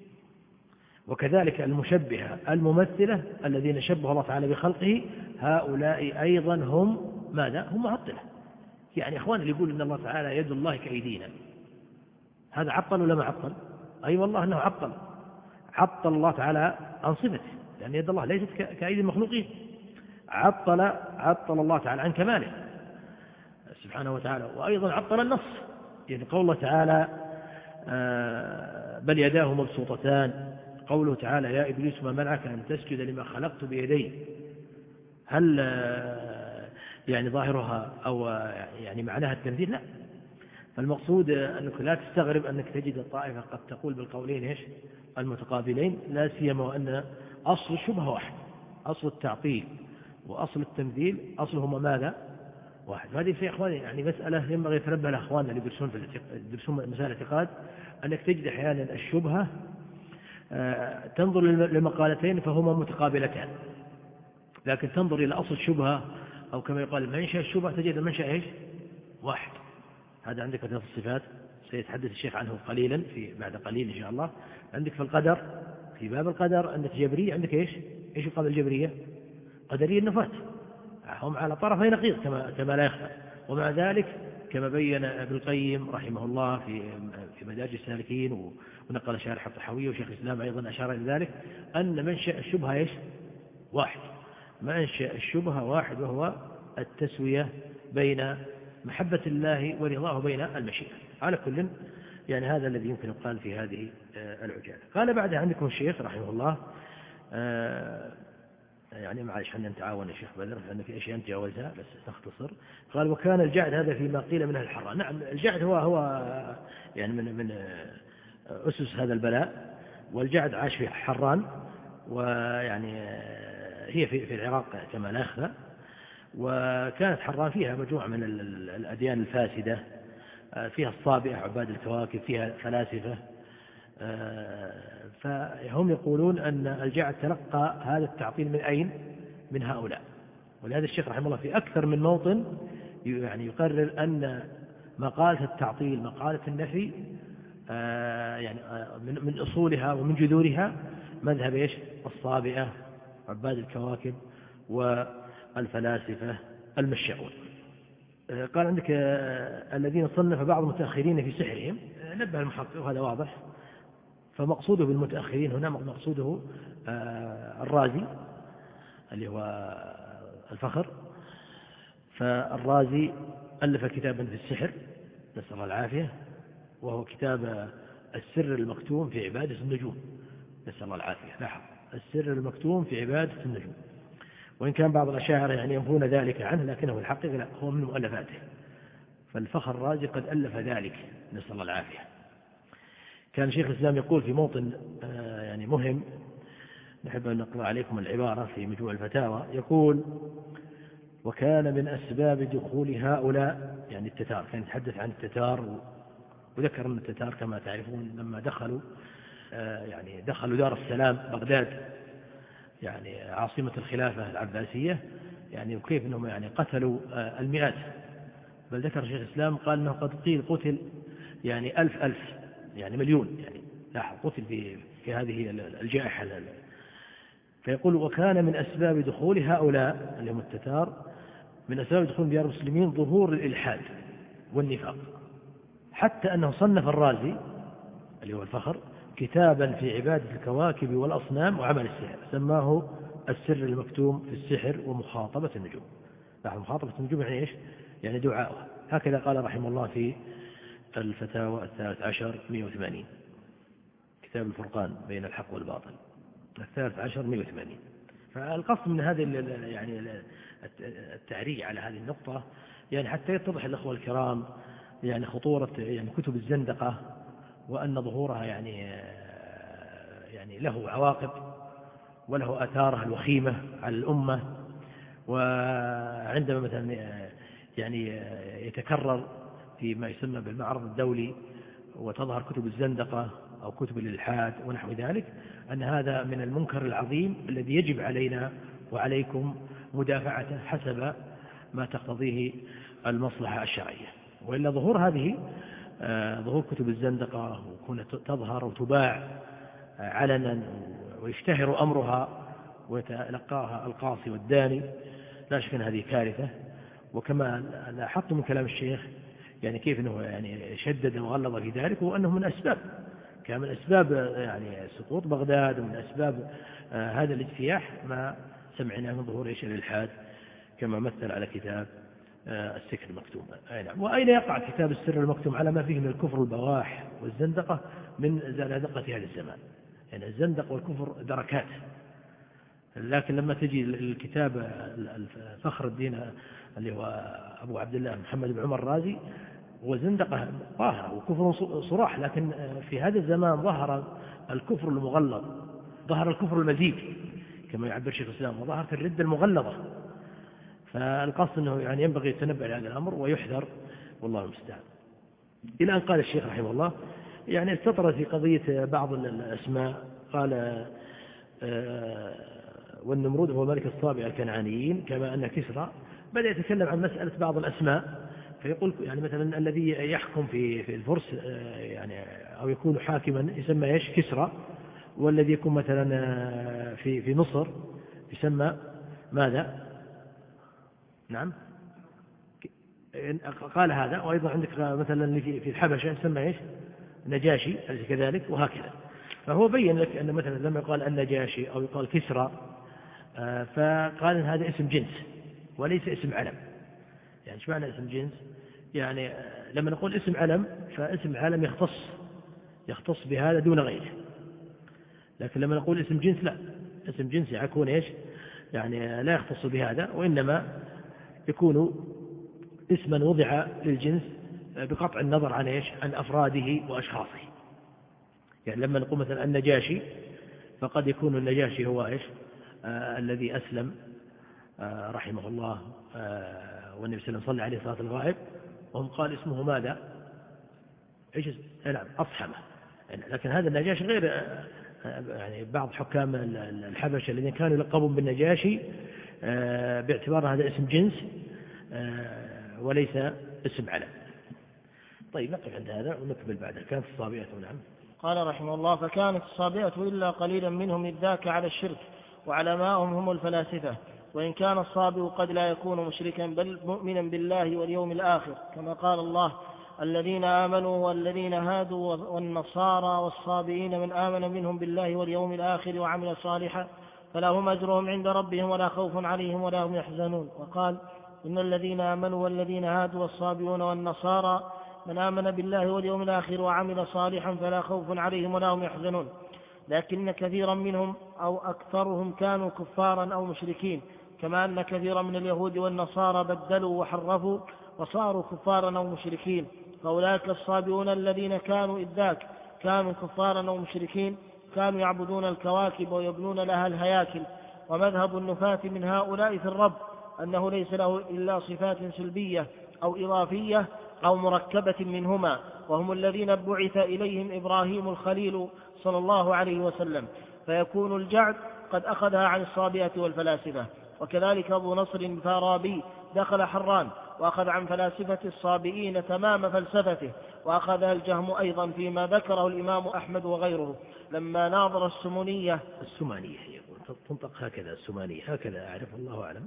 وكذلك المشبهة الممثلة الذين شبه الله تعالى بخلقه، هؤلاء أيضا هم ماذا؟ هم معطلة. يعني إخوان اللي يقول إن الله تعالى يد الله كأيدينا، هذا عطل ولا ما عطل؟ أي والله أنه عطل الله تعالى عن صفته، لأن يد الله ليست كأيدي المخلوقين. عطل الله تعالى عن كماله سبحانه وتعالى. وأيضا عطل النص، يعني قول الله تعالى بل يداه مبسوطتان، قوله تعالى يا إبليس ما منعك أن تسجد لما خلقت بيدي، هل يعني ظاهرها أو يعني معناها التمثيل؟ لا. فالمقصود أنك لا تستغرب أنك تجد الطائفة قد تقول بالقولين إيش؟ المتقابلين، لا سيما وأن أصل الشبهة واحد، أصل التعطيل وأصل التمثيل أصلهما ماذا؟ واحد. هذه في إخواني يعني مسألة ينبغي يتنبه لأخواننا اللي يدرسون مسائل الاعتقاد، أنك تجد أحيانا الشبهة تنظر لمقالتين فهما متقابلتان، لكن تنظر إلى أصل الشبهة أو كما يقال منشأ الشبهة تجد المنشأ إيش؟ واحد. هذا عندك في الصفات سيتحدث الشيخ عنه قليلا بعد قليل إن شاء الله. عندك في القدر، في باب القدر عندك جبرية، عندك إيش يقال الجبرية؟ قدرية النفاة، هم على طرفي نقيض كما لا يخفى. ومع ذلك كما بين ابن القيم رحمه الله في مدارج السالكين، ونقل شارح الطحاوية وشيخ الإسلام أيضا أشار إلى ذلك، أن منشأ الشبهة إيش؟ واحد. منشأ الشبهة واحد، وهو التسوية بين محبة الله ورضاه بين المشيئة. على كل يعني هذا الذي يمكن قال في هذه العجالة. قال بعدها عندكم الشيخ رحمه الله يعني معلش حنا نتعاون يا شيخ بدر، لأن في أشياء نتجاوزها بس نختصر. قال وكان الجعد هذا فيما قيل منه الحراء. نعم الجعد هو يعني من أسس هذا البلاء، والجعد عاش في حران، ويعني هي في العراق كما لا يخفى. وكانت حران فيها مجموعة من الأديان الفاسدة، فيها الصابئة عباد الكواكب، فيها فلاسفة. فهم يقولون أن الجعد تلقى هذا التعطيل من أين؟ من هؤلاء. ولهذا الشيخ رحمه الله في أكثر من موطن يعني يقرر أن مقالة التعطيل مقالة النفي يعني من أصولها ومن جذورها مذهب إيش؟ الصابئة عباد الكواكب والفلاسفة المشاؤون. قال عندك الذين صنف بعض المتأخرين في سحرهم، نبه المحقق وهذا واضح. فمقصوده بالمتأخرين هنا مقصوده الرازي اللي هو الفخر. فالرازي ألف كتابا في السحر نسأل الله العافية، وهو كتاب السر المكتوم في عبادة النجوم، نسأل الله العافية. لاحظ السر المكتوم في عبادة النجوم، وإن كان بعض الأشاعرة يعني ينفون ذلك عنه، لكنه الحقيقة لا، هو من مؤلفاته. فالفخر الرازي قد ألف ذلك نسأل الله العافية. كان شيخ الإسلام يقول في موطن يعني مهم، نحب أن نقرأ عليكم العبارة في مجموع الفتاوى، يقول: وكان من أسباب دخول هؤلاء، يعني التتار، كان يتحدث عن التتار، وذكر أن التتار كما تعرفون لما دخلوا يعني دخلوا دار السلام بغداد، يعني عاصمة الخلافة العباسية، يعني وكيف أنهم يعني قتلوا المئات. بل ذكر شيخ الإسلام قال أنه قد قيل قتل يعني ألف يعني مليون، يعني لاحظ قتل في هذه الجائحة. فيقول: وكان من أسباب دخول هؤلاء اللي هم التتار، من أسباب دخول ديار المسلمين ظهور الإلحاد والنفاق، حتى أنه صنف الرازي اللي هو الفخر كتابا في عبادة الكواكب والأصنام وعمل السحر، سماه السر المكتوم في السحر ومخاطبة النجوم. مخاطبة النجوم يعني إيش؟ يعني دعاء. هكذا قال رحمه الله في الفتاوى 13 180، كتاب الفرقان بين الحق والباطل 13 180. فالقصد من هذا يعني التعريج على هذه النقطة، يعني حتى يتضح الأخوة الكرام يعني خطورة يعني كتب الزندقة، وأن ظهورها يعني له عواقب وله آثارها الوخيمة على الأمة. وعندما مثلا يعني يتكرر فيما يسمى بالمعرض الدولي وتظهر كتب الزندقة أو كتب الإلحاد ونحو ذلك، أن هذا من المنكر العظيم الذي يجب علينا وعليكم مدافعته حسب ما تقتضيه المصلحة الشرعية. وإلا ظهور كتب الزندقة وكون تظهر وتباع علنا ويشتهر أمرها ويتلقاها القاصي والداني، لا شك أن هذه كارثة. وكما لاحظت من كلام الشيخ يعني كيف أنه يعني شدد وغلظ في ذلك، وأنه من أسباب كان من أسباب يعني سقوط بغداد، ومن أسباب هذا الاجتياح ما سمعنا من ظهور الإلحاد كما مثل على كتاب السكر المكتوم. نعم. وأين يقع كتاب السر المكتوم على ما فيه من الكفر البواح والزندقة من زنادقة هذا الزمان. يعني الزندق والكفر دركات، لكن لما تجي الكتاب فخر الدين اللي هو أبو عبد الله محمد بن عمر الرازي، وزندقة ظاهرة وكفر صراح، لكن في هذا الزمان ظهر الكفر المغلظ، ظهر الكفر المزيد كما يعبر شيخ الإسلام، وظهرت الردة المغلظة. فالقصد أنه يعني ينبغي التنبه لهذا الأمر ويحذر، والله المستعان. إلى أن قال الشيخ رحمه الله يعني استطرد في قضية بعض الأسماء، قال والنمرود هو ملك الصابئة الكنعانيين، كما أن كسرى بدأ يتكلم عن مسألة بعض الأسماء، فيقول يعني مثلا الذي يحكم في الفرس يعني أو يكون حاكما يسمى إيش؟ كسرى. والذي يكون مثلا في مصر يسمى ماذا؟ نعم قال هذا. وأيضا عندك مثلا في الحبشة يسمى إيش؟ نجاشي، أليس كذلك؟ وهكذا. فهو بين لك أن مثلا لما يقال النجاشي أو يقال كسرى فقال إن هذا اسم جنس وليس اسم علم. يعني ايش معنى اسم جنس؟ يعني لما نقول اسم علم فاسم علم يختص بهذا دون غيره، لكن لما نقول اسم جنس لا، اسم جنس يكون إيش؟ يعني لا يختص بهذا، وإنما يكون اسما وضع للجنس بقطع النظر عن إيش؟ عن أفراده وأشخاصه. يعني لما نقول مثلا النجاشي فقد يكون النجاشي هو إيش الذي أسلم رحمه الله والنبي صلى الله عليه وسلم صلى عليه صلاة الغائب، وهم قال اسمه ماذا؟ إيش نعم أصحمه. لكن هذا النجاشي غير يعني بعض حكام الحبشة الذين كانوا يلقبون بالنجاشي باعتبار هذا اسم جنس وليس اسم علم. طيب نقف عند هذا ونكمل بعده. كانت الصابئة نعم. قال رحمه الله: فكانت الصابئة إلا قليلا منهم إذ ذاك على الشرك، وعلماؤهم هم الفلاسفة. وإن كان الصابئ قد لا يكون مشركا بل مؤمنا بالله واليوم الآخر، كما قال الله: الذين آمنوا والذين هادوا والنصارى والصابئين من آمن منهم بالله واليوم الآخر وعمل صالحا فلهم أجرهم عند ربهم ولا خوف عليهم ولا هم يحزنون. وقال: إن الذين آمنوا والذين هادوا والصابئون والنصارى من آمن بالله واليوم الآخر وعمل صالحا فلا خوف عليهم ولا هم يحزنون. لكن كثيرا منهم أو أكثرهم كانوا كفارا أو مشركين، كما أن كثيرا من اليهود والنصارى بدلوا وحرفوا وصاروا كفارا أو مشركين. فأولئك الصابئون الذين كانوا إذ ذاك كانوا كفارا أو مشركين كانوا يعبدون الكواكب ويبنون لها الهياكل. ومذهب النفاة من هؤلاء في الرب أنه ليس له إلا صفات سلبية أو إضافية أو مركبة منهما، وهم الذين بعث إليهم إبراهيم الخليل صلى الله عليه وسلم، فيكون الجعد قد أخذها عن الصابئة والفلاسفة. وكذلك أبو نصر الفارابي دخل حران وأخذ عن فلاسفة الصابئين تمام فلسفته، وأخذها الجهم أيضا فيما ذكره الإمام أحمد وغيره لما ناظر السمانية يقول تنطق هكذا السمانية، هكذا أعرف الله أعلم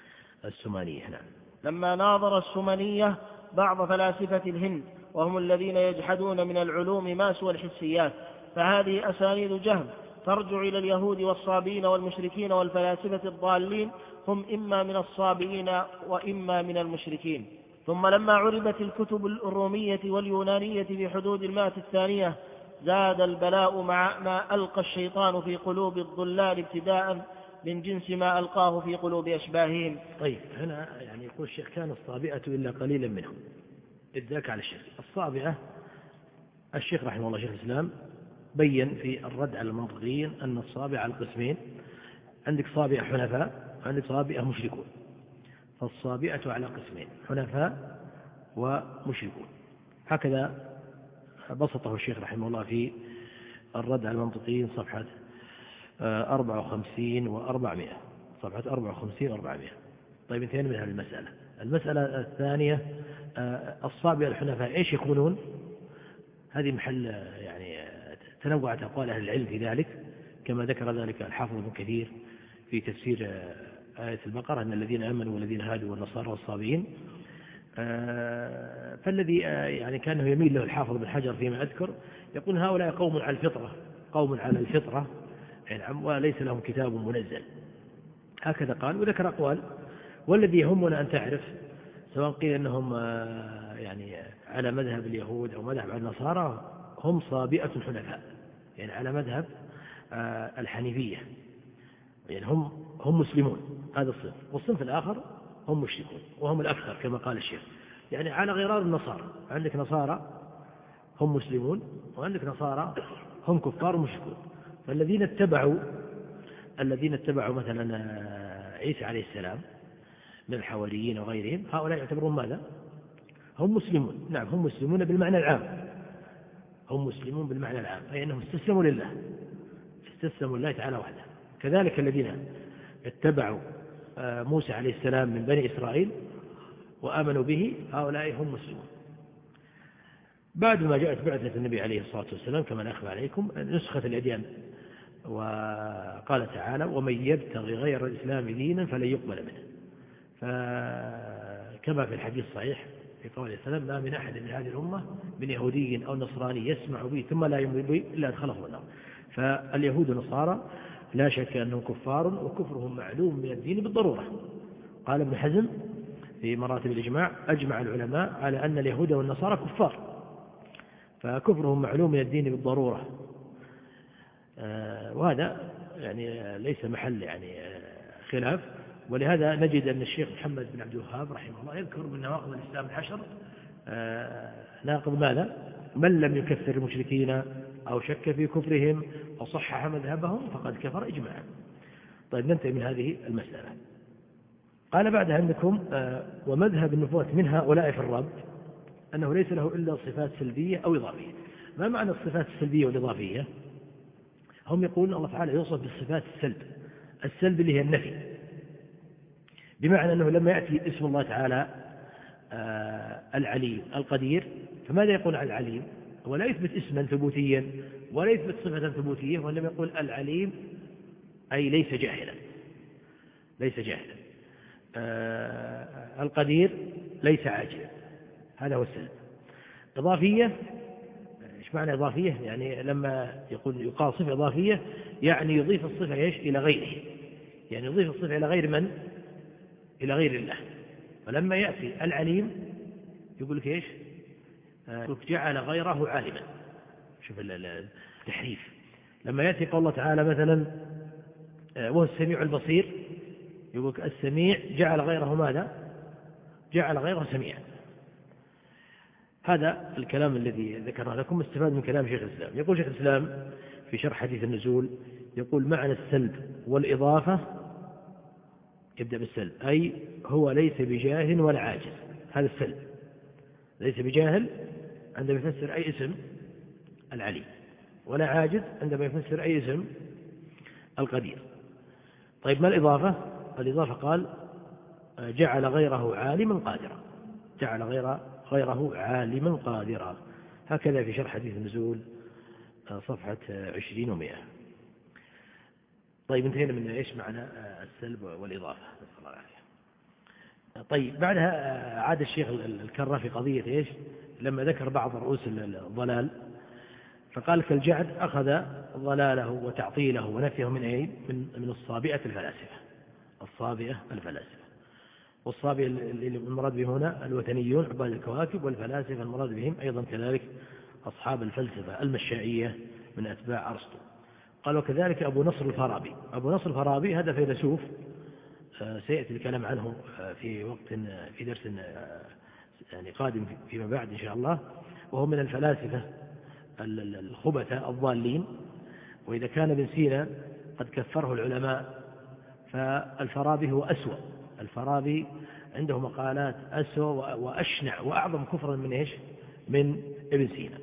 السمانية. نعم. لما ناظر السمانية بعض فلاسفة الهند، وهم الذين يجحدون من العلوم ما سوى الحسيات. فهذه أسانيد جهم ترجع إلى اليهود والصابئين والمشركين والفلاسفة الضالين، هم إما من الصابئين وإما من المشركين. ثم لما عربت الكتب الرومية واليونانية في حدود 100 الثانية زاد البلاء مع ما ألقى الشيطان في قلوب الضلال ابتداء من جنس ما ألقاه في قلوب أشباههم. طيب هنا يعني يقول الشيخ: كان الصابئة إلا قليلا منهم إذ ذاك على الشرك. الصابئة الشيخ رحمه الله شيخ الإسلام بين في الرد على المنطقيين أن الصابئة على القسمين: عندك صابئة حنفاء وعندك صابئة مشركون. فالصابئة على قسمين: حنفاء ومشركون. هكذا بسطه الشيخ رحمه الله في الرد على المنطقيين صفحة 54 و400. صفحة 54 و400. طيب انتهينا من هذه المسألة. المسألة الثانية: الصابئة الحنفاء ايش يكونون؟ هذه محل يعني تنوعت أقوال أهل العلم في ذلك، كما ذكر ذلك الحافظ ابن كثير في تفسير آية البقرة: أن الذين آمنوا والذين هادوا والنصارى والصابئين. فالذي يعني كانه يميل له الحافظ بن حجر فيما أذكر يقول: هؤلاء قوم على الفطرة يعني وليس لهم كتاب منزل. هكذا قال. وذكر أقوال. والذي يهمنا أن تعرف سواء قيل أنهم يعني على مذهب اليهود أو مذهب النصارى هم صابئة حنفاء، يعني على مذهب الحنيفية، يعني هم مسلمون. هذا الصنف. والصنف الآخر هم مشركون وهم الأكثر كما قال الشيخ، يعني على غرار النصارى. عندك نصارى هم مسلمون وعندك نصارى هم كفار ومشركون. فالذين اتبعوا مثلا عيسى عليه السلام من الحواريين وغيرهم هؤلاء يعتبرون ماذا؟ هم مسلمون. نعم هم مسلمون بالمعنى العام، هم مسلمون بالمعنى العام، أي أنهم استسلموا لله تعالى وحده. كذلك الذين اتبعوا موسى عليه السلام من بني إسرائيل وآمنوا به هؤلاء هم مسلمون. بعد ما جاءت بعثة النبي عليه الصلاة والسلام كما نخبر عليكم نسخة الأديان، وقال تعالى: ومن يبتغي غير الإسلام دينا فلن يقبل منه. فكما في الحديث الصحيح في قوله السلام: ما من أحد من هذه الأمة من يهودي أو نصراني يسمع به ثم لا يؤمن به إلا أدخله النار. فاليهود والنصارى لا شك أنهم كفار وكفرهم معلوم من الدين بالضرورة. قال ابن حزم في مراتب الإجماع: أجمع العلماء على أن اليهود والنصارى كفار، فكفرهم معلوم من الدين بالضرورة. وهذا يعني ليس محل يعني خلاف. ولهذا نجد أن الشيخ محمد بن عبد الوهاب رحمه الله يذكر من نواقض الإسلام العشر ناقض ماذا؟ من لم يكفر المشركين أو شك في كفرهم أو صحح مذهبهم فقد كفر إجماعا. طيب ننتهي من هذه المسألة. قال بعد عندكم ومذهب النبوة من هؤلاء في الرب أنه ليس له إلا صفات سلبية أو إضافية. ما معنى الصفات السلبية والإضافية؟ هم يقولون الله تعالى يوصف بالصفات السلب اللي هي النفي، بمعنى أنه لما يأتي اسم الله تعالى العليم القدير، فماذا يقول عن العليم؟ هو لا يثبت اسما ثبوتيا ولا يثبت صفة ثبوتية، وإنما يقول العليم أي ليس جاهلا، ليس جاهلا. القدير ليس عاجلا، هذا هو السلب. إضافية، إيش معنى إضافية؟ يعني لما يقال صفة إضافية يعني يضيف الصفة إيش إلى غيره، يعني يضيف الصفة إلى غير من؟ إلى غير الله. فلما يأتي العليم يقول لك إيش؟ جعل غيره عالما. شوف التحريف. لما يأتي قول الله تعالى مثلا وهو السميع البصير، يقول لك السميع جعل غيره ماذا؟ جعل غيره سميعا. هذا الكلام الذي ذكرنا لكم استفاد من كلام شيخ الإسلام. يقول شيخ الإسلام في شرح حديث النزول، يقول معنى السلب والإضافة، يبدأ بالسلب، أي هو ليس بجاهل ولا عاجز. هذا السلب، ليس بجاهل عندما يفسر أي اسم العليم، ولا عاجز عندما يفسر أي اسم القدير. طيب ما الإضافة؟ الإضافة قال جعل غيره عالما قادرا، جعل غيره عالما قادرا. هكذا في شرح حديث النزول صفحة 20 و100. طيب انتهينا من إيش معنى السلب والإضافة، نسأل الله العافية. طيب بعدها عاد الشيخ الكرة في قضية إيش؟ لما ذكر بعض رؤوس الضلال فقال كالجعد أخذ ضلاله وتعطيله ونفيه من أين؟ من الصابئة الفلاسفة، الصابئة الفلاسفة. والصابئة اللي المراد به هنا الوثنيون عباد الكواكب، والفلاسفة المراد بهم أيضا كذلك أصحاب الفلسفة المشائية من أتباع أرسطو. قال وكذلك أبو نصر الفارابي. أبو نصر الفارابي هذا فيلسوف سيأتي الكلام عنه في وقت في درس يعني قادم فيما بعد إن شاء الله. وهو من الفلاسفة الخبثة الضالين. وإذا كان ابن سينا قد كفره العلماء فالفارابي هو أسوأ. الفارابي عنده مقالات أسوأ وأشنع وأعظم كفرا من إيش؟ من ابن سينا.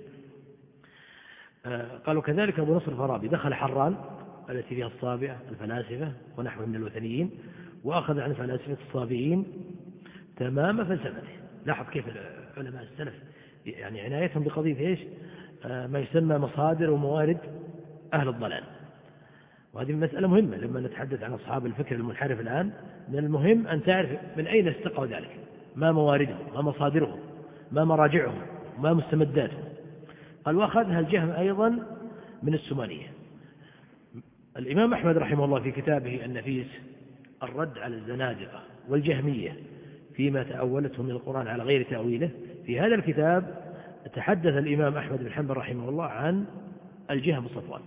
قالوا كذلك أبو نصر الفارابي دخل حران التي فيها الصابئة الفلاسفة ونحو من الوثنيين، وأخذ عن فلاسفة الصابئين تمام فلسفته. لاحظ كيف علماء السلف يعني عنايتهم بقضية إيش؟ ما يسمى مصادر وموارد أهل الضلال. وهذه مسألة مهمة لما نتحدث عن أصحاب الفكر المنحرف الآن. من المهم أن تعرف من أين استقوا ذلك، ما مواردهم، ما مصادرهم، ما مراجعهم، ما مستمداتهم. قال وأخذها الجهم أيضا من السمانية. الإمام أحمد رحمه الله في كتابه النفيس الرد على الزنادقة والجهمية فيما تأولته من القرآن على غير تأويله، في هذا الكتاب تحدث الإمام أحمد بن حنبل رحمه الله عن الجهم صفوان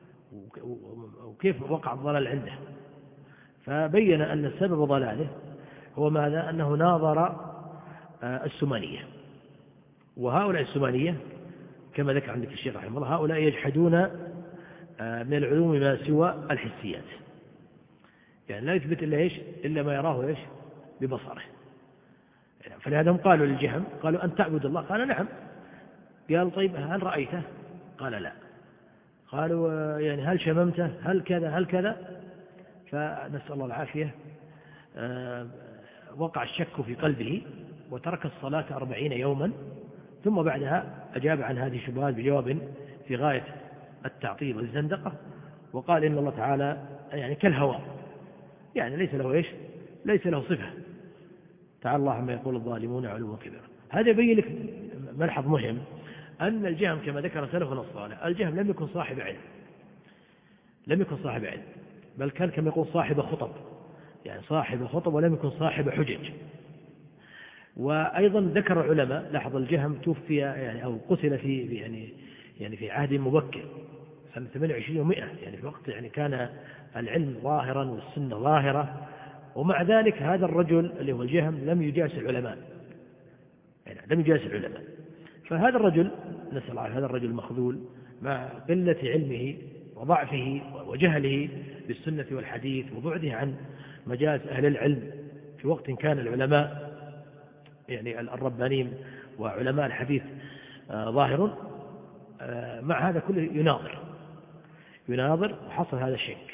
وكيف وقع الضلال عنده، فبين أن سبب ضلاله هو ماذا؟ أنه ناظر السمانية. وهؤلاء السمانية كما ذكر عندك الشيخ رحمه الله هؤلاء يجحدون من العلوم ما سوى الحسيات، يعني لا يثبت إلا إيش؟ إلا ما يراه إيش؟ ببصره. فلهذا هم قالوا للجهم قالوا أن تعبد الله؟ قال نعم. قال طيب هل رأيته؟ قال لا. قالوا يعني هل شممته؟ هل كذا هل كذا؟ فنسأل الله العافية وقع الشك في قلبه وترك الصلاة 40 يوما، ثم بعدها أجاب عن هذه الشبهات بجواب في غاية التعطيل والزندقة، وقال إن الله تعالى يعني كالهواء، يعني ليس له إيش؟ ليس له صفة. تعالى الله عما يقول الظالمون علوا كبيرا. هذا يبين لك ملحظ مهم، أن الجهم كما ذكر سلفنا الصالح الجهم لم يكن صاحب علم، لم يكن صاحب علم، بل كان كما يقول صاحب خطب، يعني صاحب خطب ولم يكن صاحب حجج. وأيضا ذكر العلماء لاحظ الجهم توفي يعني أو قتل في يعني في عهد مبكر سنة 28 و100، يعني في وقت يعني كان العلم ظاهرا والسنة ظاهرة، ومع ذلك هذا الرجل اللي هو الجهم لم يجالس العلماء، يعني لم يجالس العلماء. فهذا الرجل نسأل الله، هذا الرجل مخذول مع قلة علمه وضعفه وجهله بالسنة والحديث وبعده عن مجالس أهل العلم في وقت كان العلماء يعني الربانيين وعلماء الحديث ظاهر، مع هذا كله يناظر وحصل هذا الشك.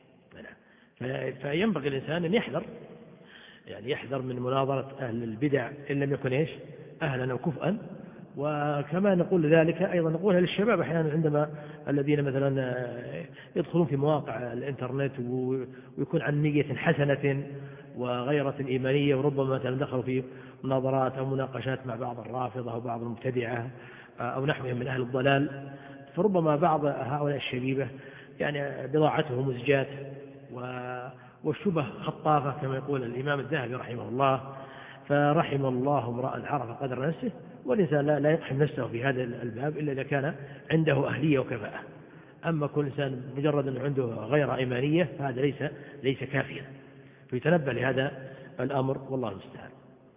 فينبغي الإنسان أن يحذر، يعني يحذر من مناظرة أهل البدع إن لم يكن أهلا أو كفءا. وكما نقول ذلك أيضا نقولها للشباب أحيانا عندما الذين مثلا يدخلون في مواقع الإنترنت ويكون عن نية حسنة وغيرة إيمانية، وربما مثلا دخلوا في مناظرات أو مناقشات مع بعض الرافضة أو بعض المبتدعة أو نحوهم من أهل الضلال، فربما بعض هؤلاء الشبيبة يعني بضاعته مزجات والشبه خطافة كما يقول الإمام الذهبي رحمه الله. فرحم الله امرأ عرف قدر نفسه، والإنسان لا يقحم نفسه في هذا الباب إلا إذا كان عنده أهلية وكفاءة. أما كل إنسان مجرد أنه عنده غير إيمانية فهذا ليس كافيا، فيتنبه لهذا الأمر والله المستعان.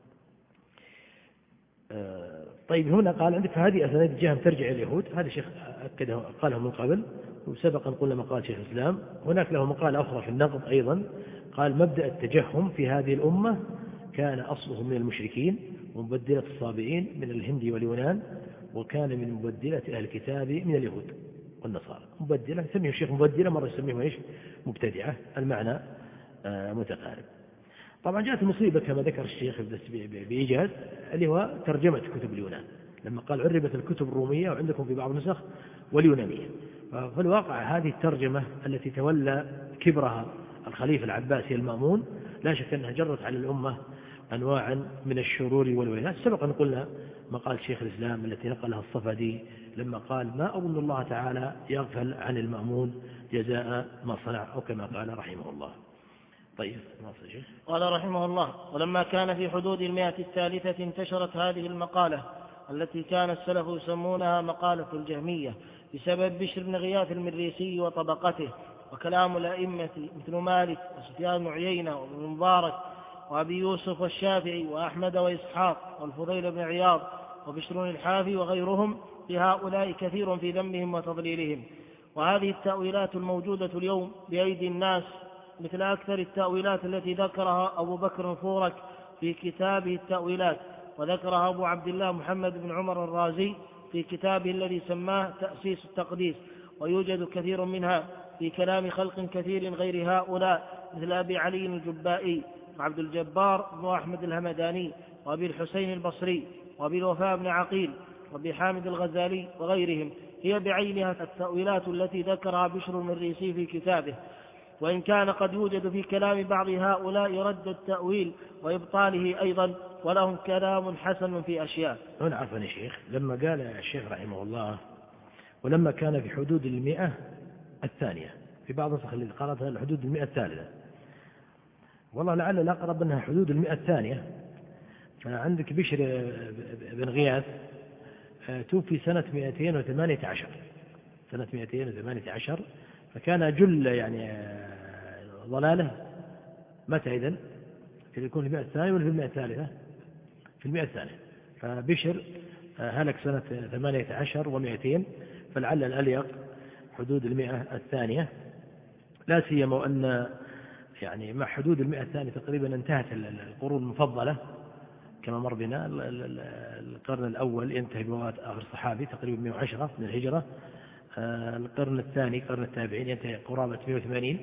طيب هنا قال عندك فهذه أسانيد الجهم ترجع إلى اليهود، هذا الشيخ أكده قاله من قبل، وسبق أن قلنا مقال شيخ الإسلام. هناك له مقال أخرى في النقد أيضا، قال مبدأ التجهم في هذه الأمة كان أصله من المشركين ومبدلة الصابئين من الهند واليونان، وكان من مبدلة أهل الكتاب من اليهود والنصارى. مبدلة يسميه الشيخ مبدلة، مرة يسميه مبتدعة، المعنى متقارب. طبعا جاءت المصيبة كما ذكر الشيخ بإيجاز اللي هو ترجمة كتب اليونان، لما قال عربت الكتب الرومية وعندكم في بعض النسخ واليونانية. ففي الواقع هذه الترجمة التي تولى كبرها الخليفة العباسي المأمون لا شك أنها جرت على الأمة أنواعا من الشرور والويلات. سبق أن قلنا مقال شيخ الإسلام التي نقلها الصفدي لما قال ما أظن الله تعالى يغفل عن المأمون جزاء ما صنع، أو كما قال رحمه الله. طيب قال رحمه الله: ولما كان في حدود 100 الثالثة انتشرت هذه المقالة التي كان السلف يسمونها مقالة الجهمية بسبب بشر بن غياث المريسي وطبقته، وكلام الأئمة مثل مالك وسفيان بن عيينة وابن مبارك وأبي يوسف والشافعي وأحمد وإسحاق والفضيل بن عياض وبشر الحافي وغيرهم في هؤلاء كثير في ذمهم وتضليلهم. وهذه التأويلات الموجودة اليوم بأيدي الناس مثل أكثر التأويلات التي ذكرها أبو بكر فورك في كتابه التأويلات، وذكرها أبو عبد الله محمد بن عمر الرازي في كتابه الذي سماه تأسيس التقديس، ويوجد كثير منها في كلام خلق كثير غير هؤلاء مثل أبي علي الجبائي وعبد الجبار بن أحمد الهمداني وأبي الحسين البصري وأبي الوفاء بن عقيل وأبي حامد الغزالي وغيرهم. هي بعينها التأويلات التي ذكرها بشر المريسي في كتابه، وإن كان قد يوجد في كلام بعض هؤلاء رد التأويل وإبطاله أيضا، ولهم كلام حسن في أشياء. هنا عفوا يا شيخ، لما قال الشيخ رحمه الله ولما كان في حدود 100 الثانية، في بعض النسخ اللي قالتها الحدود 100 الثالثة، والله لعل الأقرب أنها حدود 100 الثانية. فعندك بشر بن غياث توفي سنة 218 سنة 218، فكان جل يعني ضلاله متى إذن؟ يكون في 100 الثانية ولا في 100 الثالثة؟ في 100 الثانية. فبشر هلك سنة 18 و200، فلعل الأليق حدود 100 الثانية، لا سيما وأن يعني مع حدود 100 الثانية تقريبا انتهت القرون المفضلة كما مر بنا. القرن الأول ينتهي بوفاة آخر صحابي تقريبا 110 من الهجرة، القرن الثاني قرن التابعين ينتهي قرابة 180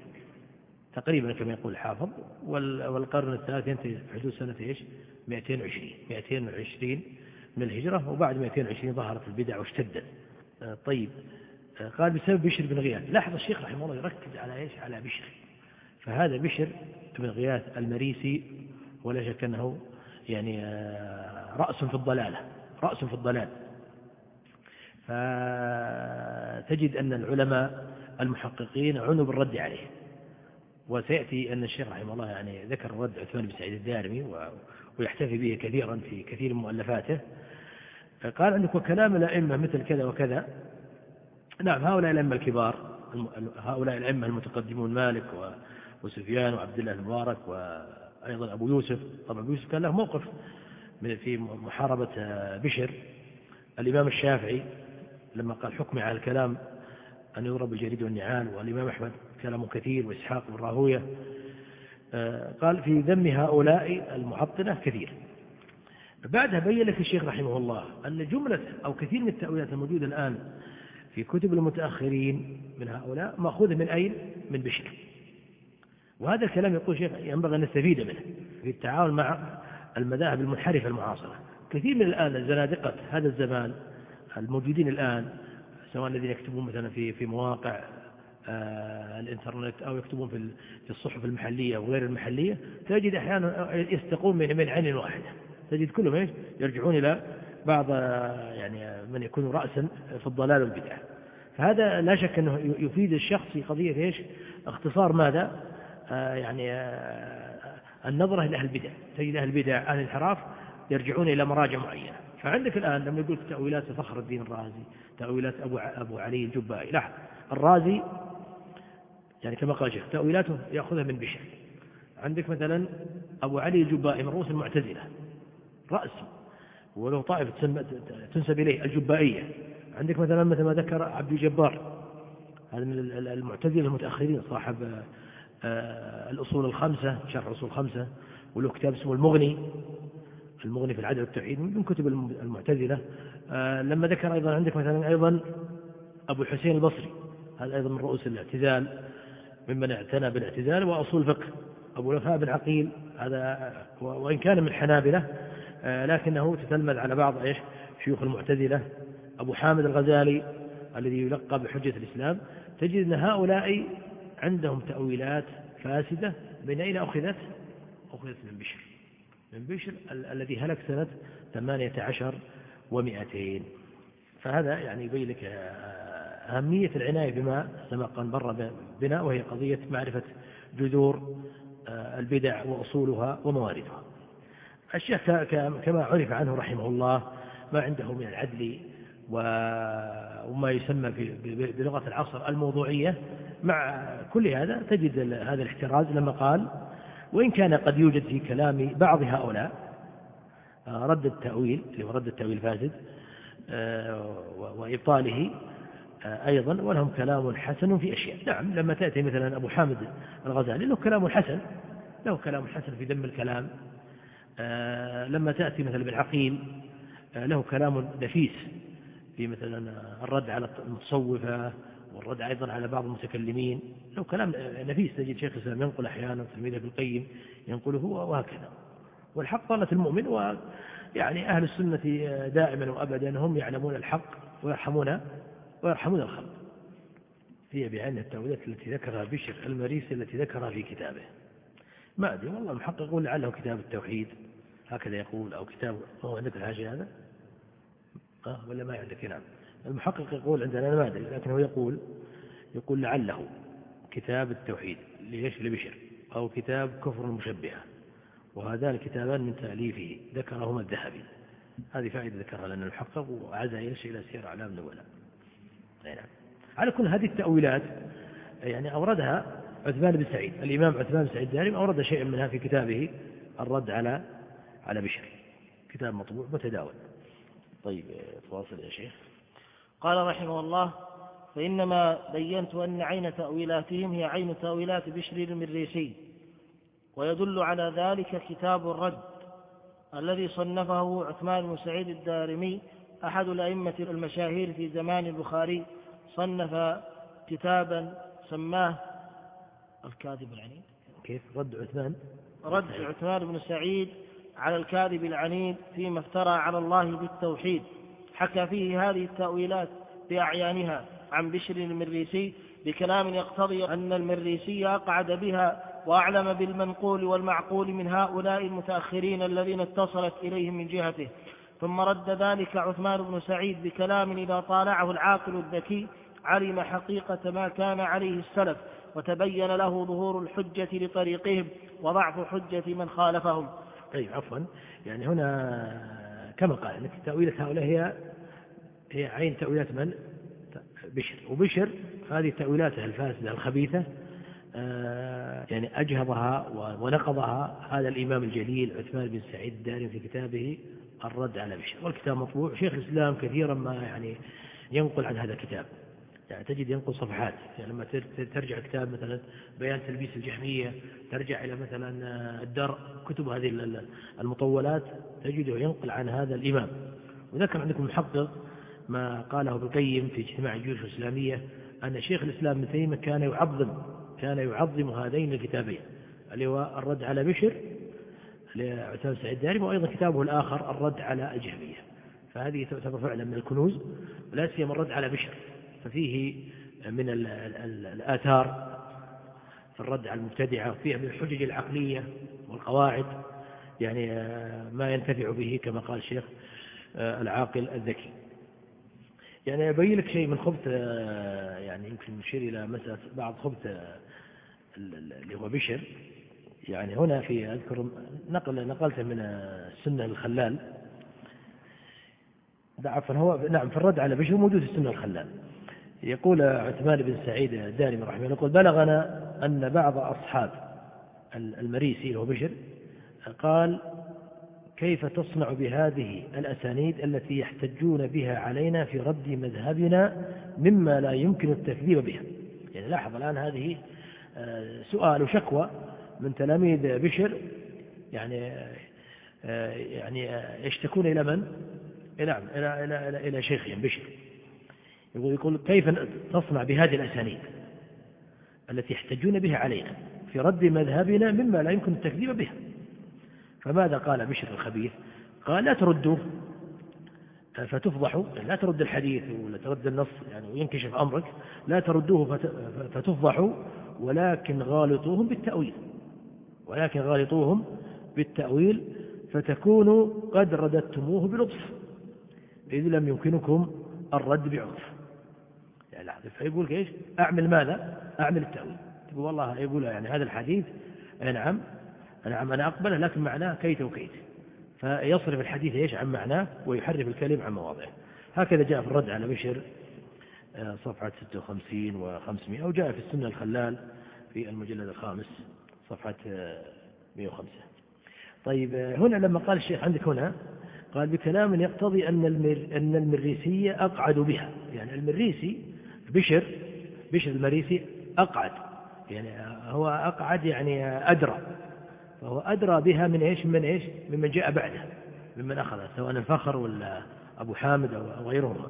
تقريبا كما يقول الحافظ، والقرن الثالث ينتهي في حدود سنة 220 من الهجرة، وبعد 220 ظهرت البدع واشتدت. طيب قال بسبب بشر بن غياث. لاحظ الشيخ رحمه الله يركز على على بشر، فهذا بشر بن غياث المريسي ولا شك أنه يعني رأس في الضلال. فتجد أن العلماء المحققين عنوا بالرد عليه، وسيأتي أن الشيخ رحمه الله يعني ذكر رد عثمان بن سعيد الدارمي ويحتفي به كثيرا في كثير من مؤلفاته. قال عندك وكلام الأئمة مثل كذا وكذا. نعم، هؤلاء الأئمة الكبار، هؤلاء الأئمة المتقدمون مالك وسفيان وعبد الله المبارك وأيضا أبو يوسف. طبعا أبو يوسف كان له موقف في محاربة بشر. الإمام الشافعي لما قال حكمي على الكلام أن يضرب الجريد والنعال، والإمام أحمد كلام كثير، وإسحاق بن راهوية. قال في ذم هؤلاء المعطلة كثير. بعدها بين لك الشيخ رحمه الله أن جملة أو كثير من التأويلات الموجودة الآن في كتب المتأخرين من هؤلاء مأخوذة من أين؟ من بشر. وهذا الكلام يقول الشيخ ينبغي أن نستفيد منه في التعامل مع المذاهب المنحرفة المعاصرة. كثير من الآن الزنادقة هذا الزمان الموجودين الآن، سواء الذين يكتبون مثلا في مواقع الإنترنت أو يكتبون في الصحف المحلية وغير المحلية، تجد أحيانا يستقون من عين واحدة، تجد كلهم يرجعون إلى بعض يعني من يكون رأسا في الضلال والبدع. فهذا لا شك أنه يفيد الشخص في قضية اختصار ماذا؟ يعني النظرة إلى أهل البدع. تجد أهل البدع أهل الانحراف يرجعون إلى مراجع معينة. فعندك الآن لما يقول تأويلات فخر الدين الرازي، تأويلات أبو علي الجبائي، لا، الرازي يعني كما قال الشيخ تأويلاته يأخذها من بشر. عندك مثلا أبو علي الجبائي من رؤوس المعتزلة رأس، ولو طائفة تنسب إليه الجبائية. عندك مثلا مثل ما ذكر عبد الجبار، هذا من المعتزلة المتأخرين، صاحب الأصول الخمسة، شرح الأصول الخمسة، وله كتاب اسمه المغني في العدل والتوحيد، من كتب المعتزلة. لما ذكر أيضا عندك مثلا أيضا أبو الحسين البصري، هذا أيضا من رؤوس الاعتزال، ممن اعتنى بالاعتزال وأصول الفقه. أبو الوفاء بن عقيل، هذا وإن كان من الحنابلة لكنه تتلمذ على بعض شيوخ المعتزلة. أبو حامد الغزالي الذي يلقى بحجة الإسلام. تجد أن هؤلاء عندهم تأويلات فاسدة. من أين أخذت؟ أخذت من بشر الذي هلك سنة 18 و200. فهذا يعني يبين لك أهمية العناية بما سبق أن مر بنا، وهي قضية معرفة جذور البدع وأصولها ومواردها. الشيخ كما عرف عنه رحمه الله ما عنده من العدل وما يسمى بلغة العصر الموضوعية. مع كل هذا تجد هذا الاحتراز لما قال وإن كان قد يوجد في كلام بعض هؤلاء رد التأويل اللي هو رد التأويل الفاسد وإبطاله أيضا، ولهم كلام حسن في أشياء. نعم، لما تأتي مثلا أبو حامد الغزالي له كلام حسن في ذم الكلام. لما تأتي مثلا ابن عقيل له كلام نفيس في مثلا الرد على المتصوفة والرد أيضا على بعض المتكلمين، له كلام نفيس. تجد شيخ الإسلام ينقل أحيانا تلميذه ابن القيم ينقله وهكذا. والحق ضالة المؤمن، ويعني أهل السنة دائما وأبدا هم يعلمون الحق ويرحمون الخلق. هي بعين التأويلات التي ذكرها بشر المريسي التي ذكرها في كتابه. ما أدري والله، المحقق يقول لعله كتاب التوحيد هكذا يقول، أو كتاب، هو عندك الحاجة هذا ولا ما عندك؟ نعم، المحقق يقول عندنا، أنا ما أدري، لكنه يقول لعله كتاب التوحيد لبشر، أو كتاب كفر المشبهة، وهذان الكتابان من تأليفه ذكرهما الذهبي. هذه فائدة ذكرها لأن المحقق وعزا يمشي إلى سير أعلام النبلاء. نعم. على كل هذه التأويلات يعني أوردها عثمان بن سعيد، الإمام عثمان بن سعيد الدارمي أورد شيئا منها في كتابه الرد على بشر، كتاب مطبوع متداول. طيب تواصل يا شيخ. قال رحمه الله: فإنما بينت أن عين تأويلاتهم هي عين تأويلات بشر المريسي، ويدل على ذلك كتاب الرد الذي صنفه عثمان بن سعيد الدارمي أحد الأئمة المشاهير في زمان البخاري. صنف كتابا سماه الكاذب العنيد. كيف رد عثمان بن سعيد على الكاذب العنيد فيما افترى على الله بالتوحيد. حكى فيه هذه التأويلات بأعيانها عن بشر المريسي بكلام يقتضي أن المريسي أقعد بها وأعلم بالمنقول والمعقول من هؤلاء المتأخرين الذين اتصلت إليهم من جهته. ثم رد ذلك عثمان بن سعيد بكلام إذا طالعه العاقل الذكي علم حقيقة ما كان عليه السلف، وتبين له ظهور الحجة لطريقهم وضعف حجة من خالفهم. طيب عفوا، يعني هنا كما قال لك تأويلة هؤلاء هي عين تأويلات من؟ بشر. وبشر هذه تأويلاته الفاسدة الخبيثة يعني أجهضها ونقضها هذا الإمام الجليل عثمان بن سعيد الدارمي في كتابه الرد على بشر، والكتاب مطبوع. شيخ الإسلام كثيرا ما يعني ينقل عن هذا الكتاب، يعني تجد ينقل صفحات. يعني لما ترجع كتاب مثلا بيان تلبيس الجهمية، ترجع إلى مثلا الدر، كتب هذه المطولات، تجده ينقل عن هذا الإمام. وذكر عندكم محقق ما قاله ابن القيم في اجتماع الجيوش الإسلامية، أن شيخ الإسلام ابن تيمية كان يعظم هذين الكتابين، اللي هو الرد على بشر لعثمان سعيد الدارمي، وأيضا كتابه الآخر الرد على الجهمية. فهذه تعتبر فعلا من الكنوز، ولا سيما الرد على بشر، ففيه من الآثار في الرد على المبتدعة، وفيه من الحجج العقلية والقواعد، يعني ما ينتفع به كما قال الشيخ العاقل الذكي. يعني أبين لك شيء من خبث، يعني يمكن نشير إلى مسألة بعض خبث اللي هو بشر. يعني هنا في أذكر نقلت من السنة الخلال، عفوا هو نعم في الرد على بشر موجود السنة الخلال. يقول عثمان بن سعيد الدارمي رحمه الله، يقول بلغنا أن بعض أصحاب المريسي هو بشر قال كيف تصنع بهذه الأسانيد التي يحتجون بها علينا في رد مذهبنا مما لا يمكن التكذيب بها. يعني لاحظ الآن هذه سؤال وشكوى من تلاميذ بشر، يعني يشتكون إلى من؟ نعم إلى شيخهم بشر. يقول كيف تصنع بهذه الأسانيد التي يحتجون بها علينا في رد مذهبنا مما لا يمكن التكذيب بها. فماذا قال بشر الخبيث؟ قال لا تردوه فتفضحوا، يعني لا ترد الحديث ولا ترد النص يعني وينكشف أمرك، لا تردوه فتفضحوا، ولكن غالطوهم بالتأويل فتكونوا قد رددتموه بلطف إذ لم يمكنكم الرد بعطف. يعني فيقول ايش؟ أعمل ماذا؟ أعمل التأويل. تقول والله يقول يعني هذا الحديث نعم أنا أقبله لكن معناه كيت وكيت، فيصرف الحديث ايش عن معناه ويحرف الكلم عن مواضعه. هكذا جاء في الرد على بشر صفحة 56 و500، أو جاء في السنة الخلال في المجلد الخامس صفحة 105. طيب هنا لما قال الشيخ عندك هنا قال بكلام يقتضي أن المريسية أقعد بها، يعني المريسي بشر المريسي أقعد، يعني هو أقعد يعني أدرى، فهو أدرى بها من إيش؟ ممن جاء بعده، ممن أخذ سواء الفخر ولا أبو حامد أو غيرهما.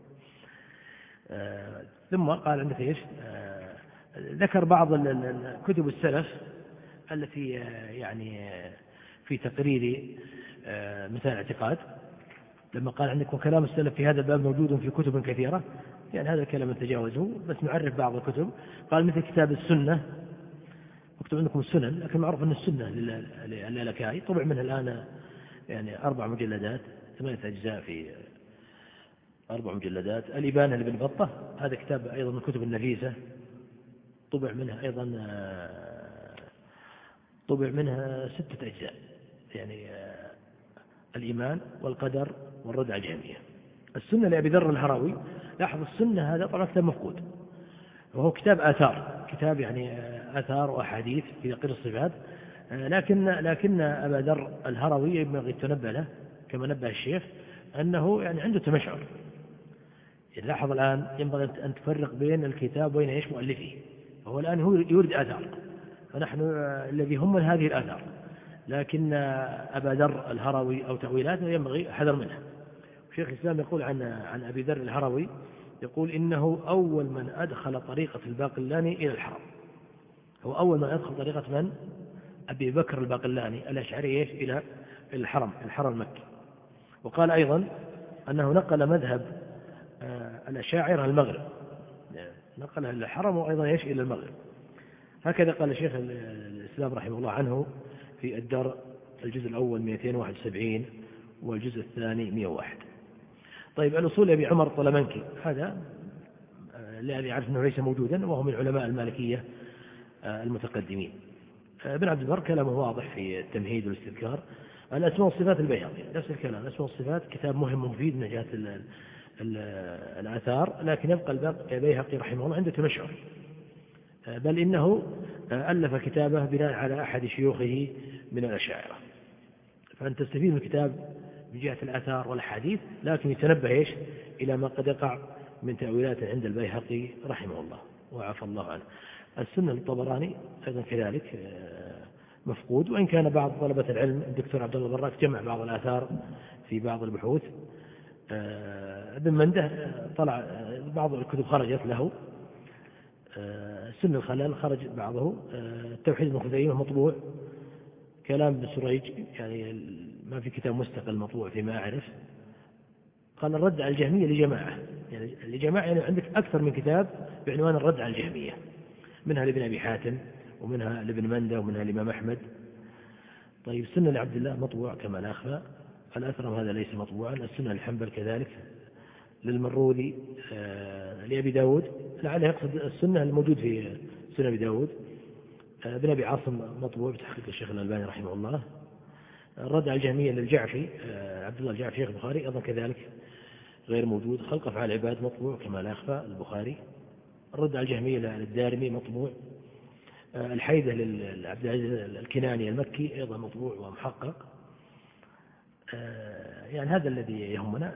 ثم قال عندك إيش؟ ذكر بعض كتب السلف التي يعني في تقرير مثال الاعتقاد، لما قال عندك وكلام السلف في هذا الباب موجود في كتب كثيرة، يعني هذا الكلام نتجاوزه بس نعرف بعض الكتب. قال مثل كتاب السنة، اكتب عندكم السنن، لكن معروف أن السنة للالكائي طبع منها الآن يعني 4 مجلدات 8 أجزاء في 4 مجلدات. الإبانة لابن بطة هذا كتاب أيضا من الكتب النفيسة، طبع منها 6 أجزاء، يعني الإيمان والقدر والرد على الجهمية. السنة لأبي ذر الهروي، لاحظ السنة هذا طبعا كتاب مفقود، وهو كتاب آثار، كتاب يعني آثار وأحاديث في تقرير الصفات، لكن أبا ذر الهروي ينبغي تنبه له كما نبه الشيخ أنه يعني عنده تمشعر. يعني لاحظ الآن ينبغي أن تفرق بين الكتاب وبين إيش مؤلفه، فهو الآن هو يورد آثار، فنحن الذي هم من هذه الآثار، لكن أبا ذر الهروي أو تأويلاته ينبغي حذر منها. شيخ الإسلام يقول عن أبي ذر الهروي، يقول إنه أول من أدخل طريقة الباقلاني إلى الحرم، هو أول من أدخل طريقة من؟ أبي بكر الباقلاني الأشعري إلى الحرم المكي. وقال أيضا أنه نقل مذهب الأشاعرة المغرب، نقلها إلى الحرم وأيضا إلى المغرب. هكذا قال شيخ الإسلام رحمه الله عنه في الدر الجزء الأول 271 والجزء الثاني 101. طيب الأصول أبي عمر الطلمنكي، هذا الذي يعرف أنه ليس موجودا، وهو من علماء المالكية المتقدمين. ابن عبد البر كلامه واضح في التمهيد والاستذكار. الأسماء والصفات البيهقي نفس الكلام، الأسماء والصفات كتاب مهم مفيد من جهة الآثار، لكن يبقى البيهقي رحمه الله عنده تمشعر، بل إنه ألف كتابه بناء على أحد شيوخه من الأشاعرة. فأنت تستفيد من الكتاب من جهة الآثار والأحاديث، لكن يتنبه إلى ما قد يقع من تأويلات عند البيهقي رحمه الله وعفى الله عنه. السنة للطبراني أيضا كذلك مفقود، وإن كان بعض طلبة العلم الدكتور عبد الله براك جمع بعض الآثار في بعض البحوث. ابن منده طلع بعض الكتب خرجت له، سن الخلال خرج بعضه، التوحيد ابن خزيمة مطبوع، كلام ابن سريج يعني ما في كتاب مستقل مطبوع فيما أعرف. قال الرد على الجهمية لجماعة، يعني لجماعة يعني عندك أكثر من كتاب بعنوان الرد على الجهمية، منها لابن أبي حاتم ومنها لابن منده ومنها الإمام أحمد. طيب السنة لعبد الله مطبوع كما لا أخفى، الأثرم هذا ليس مطبوعا. السنة للحنبل كذلك، للمروذي، لأبي داود، لعله يقصد السنة الموجود في سنة أبي داود. ابن أبي عاصم مطبوع بتحقيق الشيخ الألباني رحمه الله. الرد على الجهمية للجعفي عبد الله الجعفي شيخ البخاري أيضا كذلك غير موجود. خلق أفعال العباد مطبوع كما لا يخفى البخاري. الرد على الجهمية للدارمي مطبوع. الحيدة لعبد العزيز الكناني المكي أيضا مطبوع ومحقق. يعني هذا الذي يهمنا.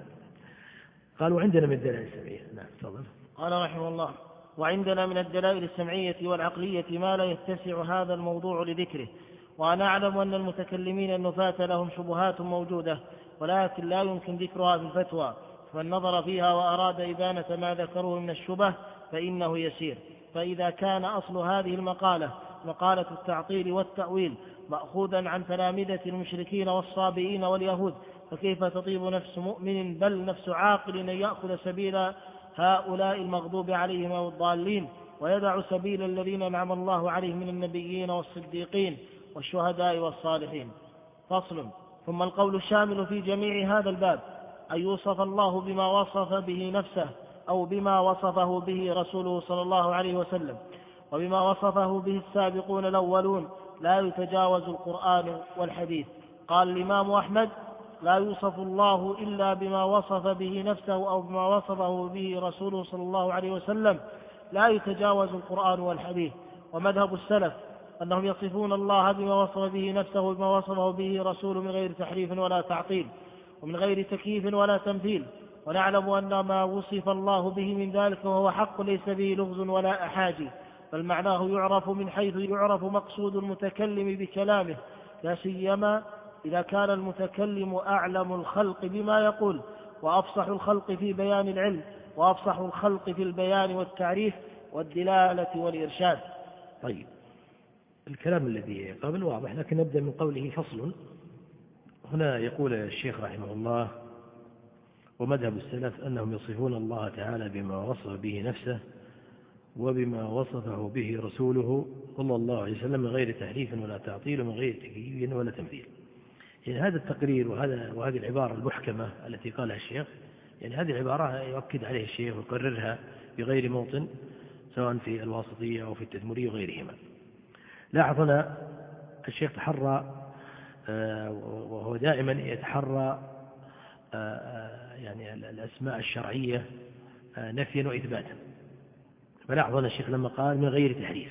قالوا عندنا من الدلائل السمعية. نعم تفضل. قال رحمه الله: وعندنا من الدلائل السمعية والعقلية ما لا يتسع هذا الموضوع لذكره، وأنا أعلم أن المتكلمين النفاة لهم شبهات موجودة، ولكن لا يمكن ذكرها في الفتوى، فمن نظر فيها وأراد إبانة ما ذكروه من الشبه فإنه يسير. فإذا كان أصل هذه المقالة مقالة التعطيل والتأويل مأخوذا عن تلامذة المشركين والصابئين واليهود، فكيف تطيب نفس مؤمن بل نفس عاقل أن يأخذ سبيل هؤلاء المغضوب عليهم أو الضالين، ويدع سبيل الذين أنعم الله عليهم من النبيين والصديقين والشهداء والصالحين. فصل. ثم القول الشامل في جميع هذا الباب أن يوصف الله بما وصف به نفسه أو بما وصفه به رسوله صلى الله عليه وسلم وبما وصفه به السابقون الأولون، لا يتجاوز القرآن والحديث. قال الإمام أحمد: لا يوصف الله إلا بما وصف به نفسه أو بما وصفه به رسوله صلى الله عليه وسلم، لا يتجاوز القرآن والحديث. ومذهب السلف أنهم يصفون الله بما وصف به نفسه وبما وصفه به رسوله من غير تحريف ولا تعطيل ومن غير تكييف ولا تمثيل. ونعلم أن ما وصف الله به من ذلك وهو حق ليس به لغز ولا أحاجي، بل معناه يعرف من حيث يعرف مقصود المتكلم بكلامه، لا سيما إذا كان المتكلم أعلم الخلق بما يقول وأفصح الخلق في بيان العلم وأفصح الخلق في البيان والتعريف والدلالة والإرشاد. طيب الكلام الذي قبل واضح، لكن نبدأ من قوله فصل. هنا يقول الشيخ رحمه الله: ومذهب السلف أنهم يصفون الله تعالى بما وصف به نفسه وبما وصفه به رسوله صلى الله عليه وسلم من غير تحريف ولا تعطيل ومن غير تكييف ولا تمثيل. يعني هذا التقرير وهذه العبارة المحكمة التي قالها الشيخ، يعني هذه العبارة يؤكد عليه الشيخ ويقررها بغير موطن سواء في الواسطية أو في التدمرية وغيرهما. لاحظ هنا الشيخ تحرى وهو دائما يتحرى يعني الأسماء الشرعية نفيا وإثباتا. فلاحظ هنا الشيخ لما قال من غير تحريف،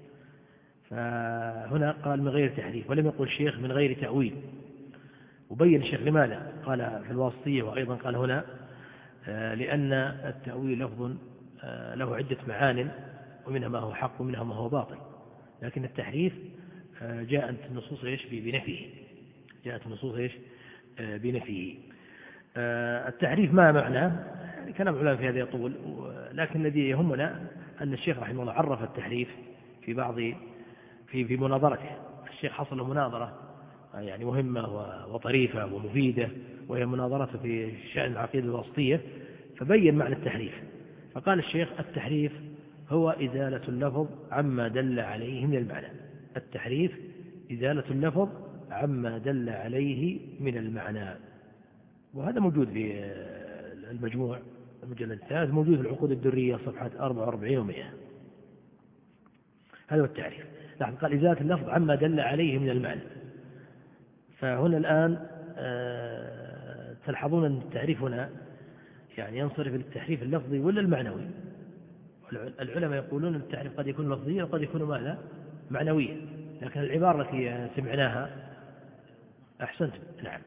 فهنا قال من غير تحريف ولم يقل الشيخ من غير تأويل. وبين الشيخ لماذا قال في الواسطية وأيضا قال هنا لأن التأويل لفظ له عدة معان، ومنها ما هو حق ومنها ما هو باطل، لكن التحريف جاءت النصوص بنفيه، جاءت النصوص بنفيه. التحريف ما معناه؟ يعني كلام علماء في هذا يطول، لكن الذي يهمنا أن الشيخ رحمه الله عرف التحريف في بعض في مناظرته. الشيخ حصل له مناظرة يعني مهمة وطريفة ومفيدة، وهي مناظرته في شأن العقيدة الواسطية، فبين معنى التحريف. فقال الشيخ: التحريف هو إزالة اللفظ عما دل عليه من المعنى. التحريف إزالة اللفظ عما دل عليه من المعنى. وهذا موجود في المجموع المجلد الثالث، موجود في العقود الدرية صفحة 44 و100. هذا هو التعريف. لاحظ قال إزالة اللفظ عما دل عليه من المعنى. فهنا الآن تلحظون أن التعريف هنا يعني ينصرف للتحريف اللفظي ولا المعنوي. العلماء يقولون التعريف قد يكون لفظيا وقد يكون ماذا؟ معنويا، لكن العبارة التي سمعناها أحسنت. نعم.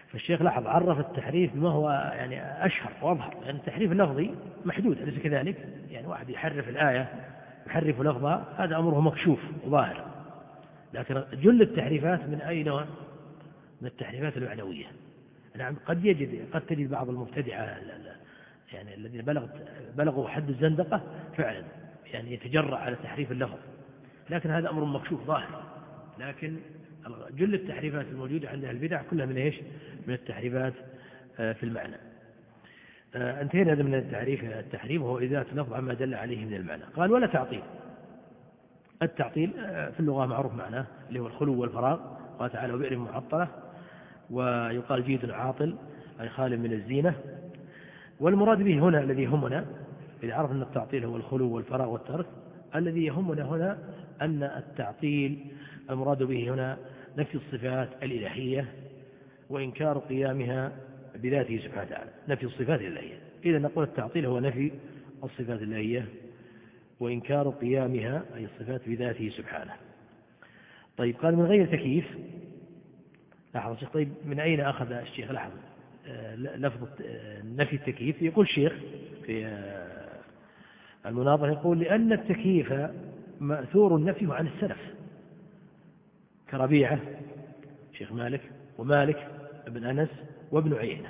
فالشيخ لاحظ عرف التحريف بما هو يعني أشهر وأظهر، لأن التحريف اللفظي محدود أليس كذلك؟ يعني واحد يحرف الآية يحرف لفظها هذا أمره مكشوف وظاهر، لكن جل التحريفات من أي نوع؟ من التحريفات المعنوية. نعم قد تجد بعض المبتدعة يعني الذين بلغوا حد الزندقة فعلا يعني يتجرأ على تحريف اللفظ، لكن هذا أمر مكشوف ظاهر. لكن جل التحريفات الموجودة عند أهل البدع كلها من إيش؟ من التحريفات في المعنى. انتهينا من التحريف وهو إزالة اللفظ عما دل عليه من المعنى. قال ولا تعطيل. التعطيل في اللغة معروف معناه اللي هو الخلو والفراغ، قال تعالى وبئر معطلة، ويقال جيد عاطل أي خال من الزينة. والمراد به هنا الذي يهمنا إذا عرف أن التعطيل هو الخلو والفراغ والترك، الذي يهمنا هنا أن التعطيل المراد به هنا نفي الصفات الإلهية وإنكار قيامها بذاته سبحانه وتعالى، نفي الصفات الإلهية. إذا نقول التعطيل هو نفي الصفات الإلهية وإنكار قيامها أي الصفات بذاته سبحانه. طيب قال من غير تكييف. لاحظ الشيخ طيب من أين أخذ الشيخ لاحظ لفظ نفي التكييف؟ يقول الشيخ في المناظرة يقول لأن التكييف مأثور نفيه عن السلف كربيعة شيخ مالك ومالك ابن أنس وابن عيينة.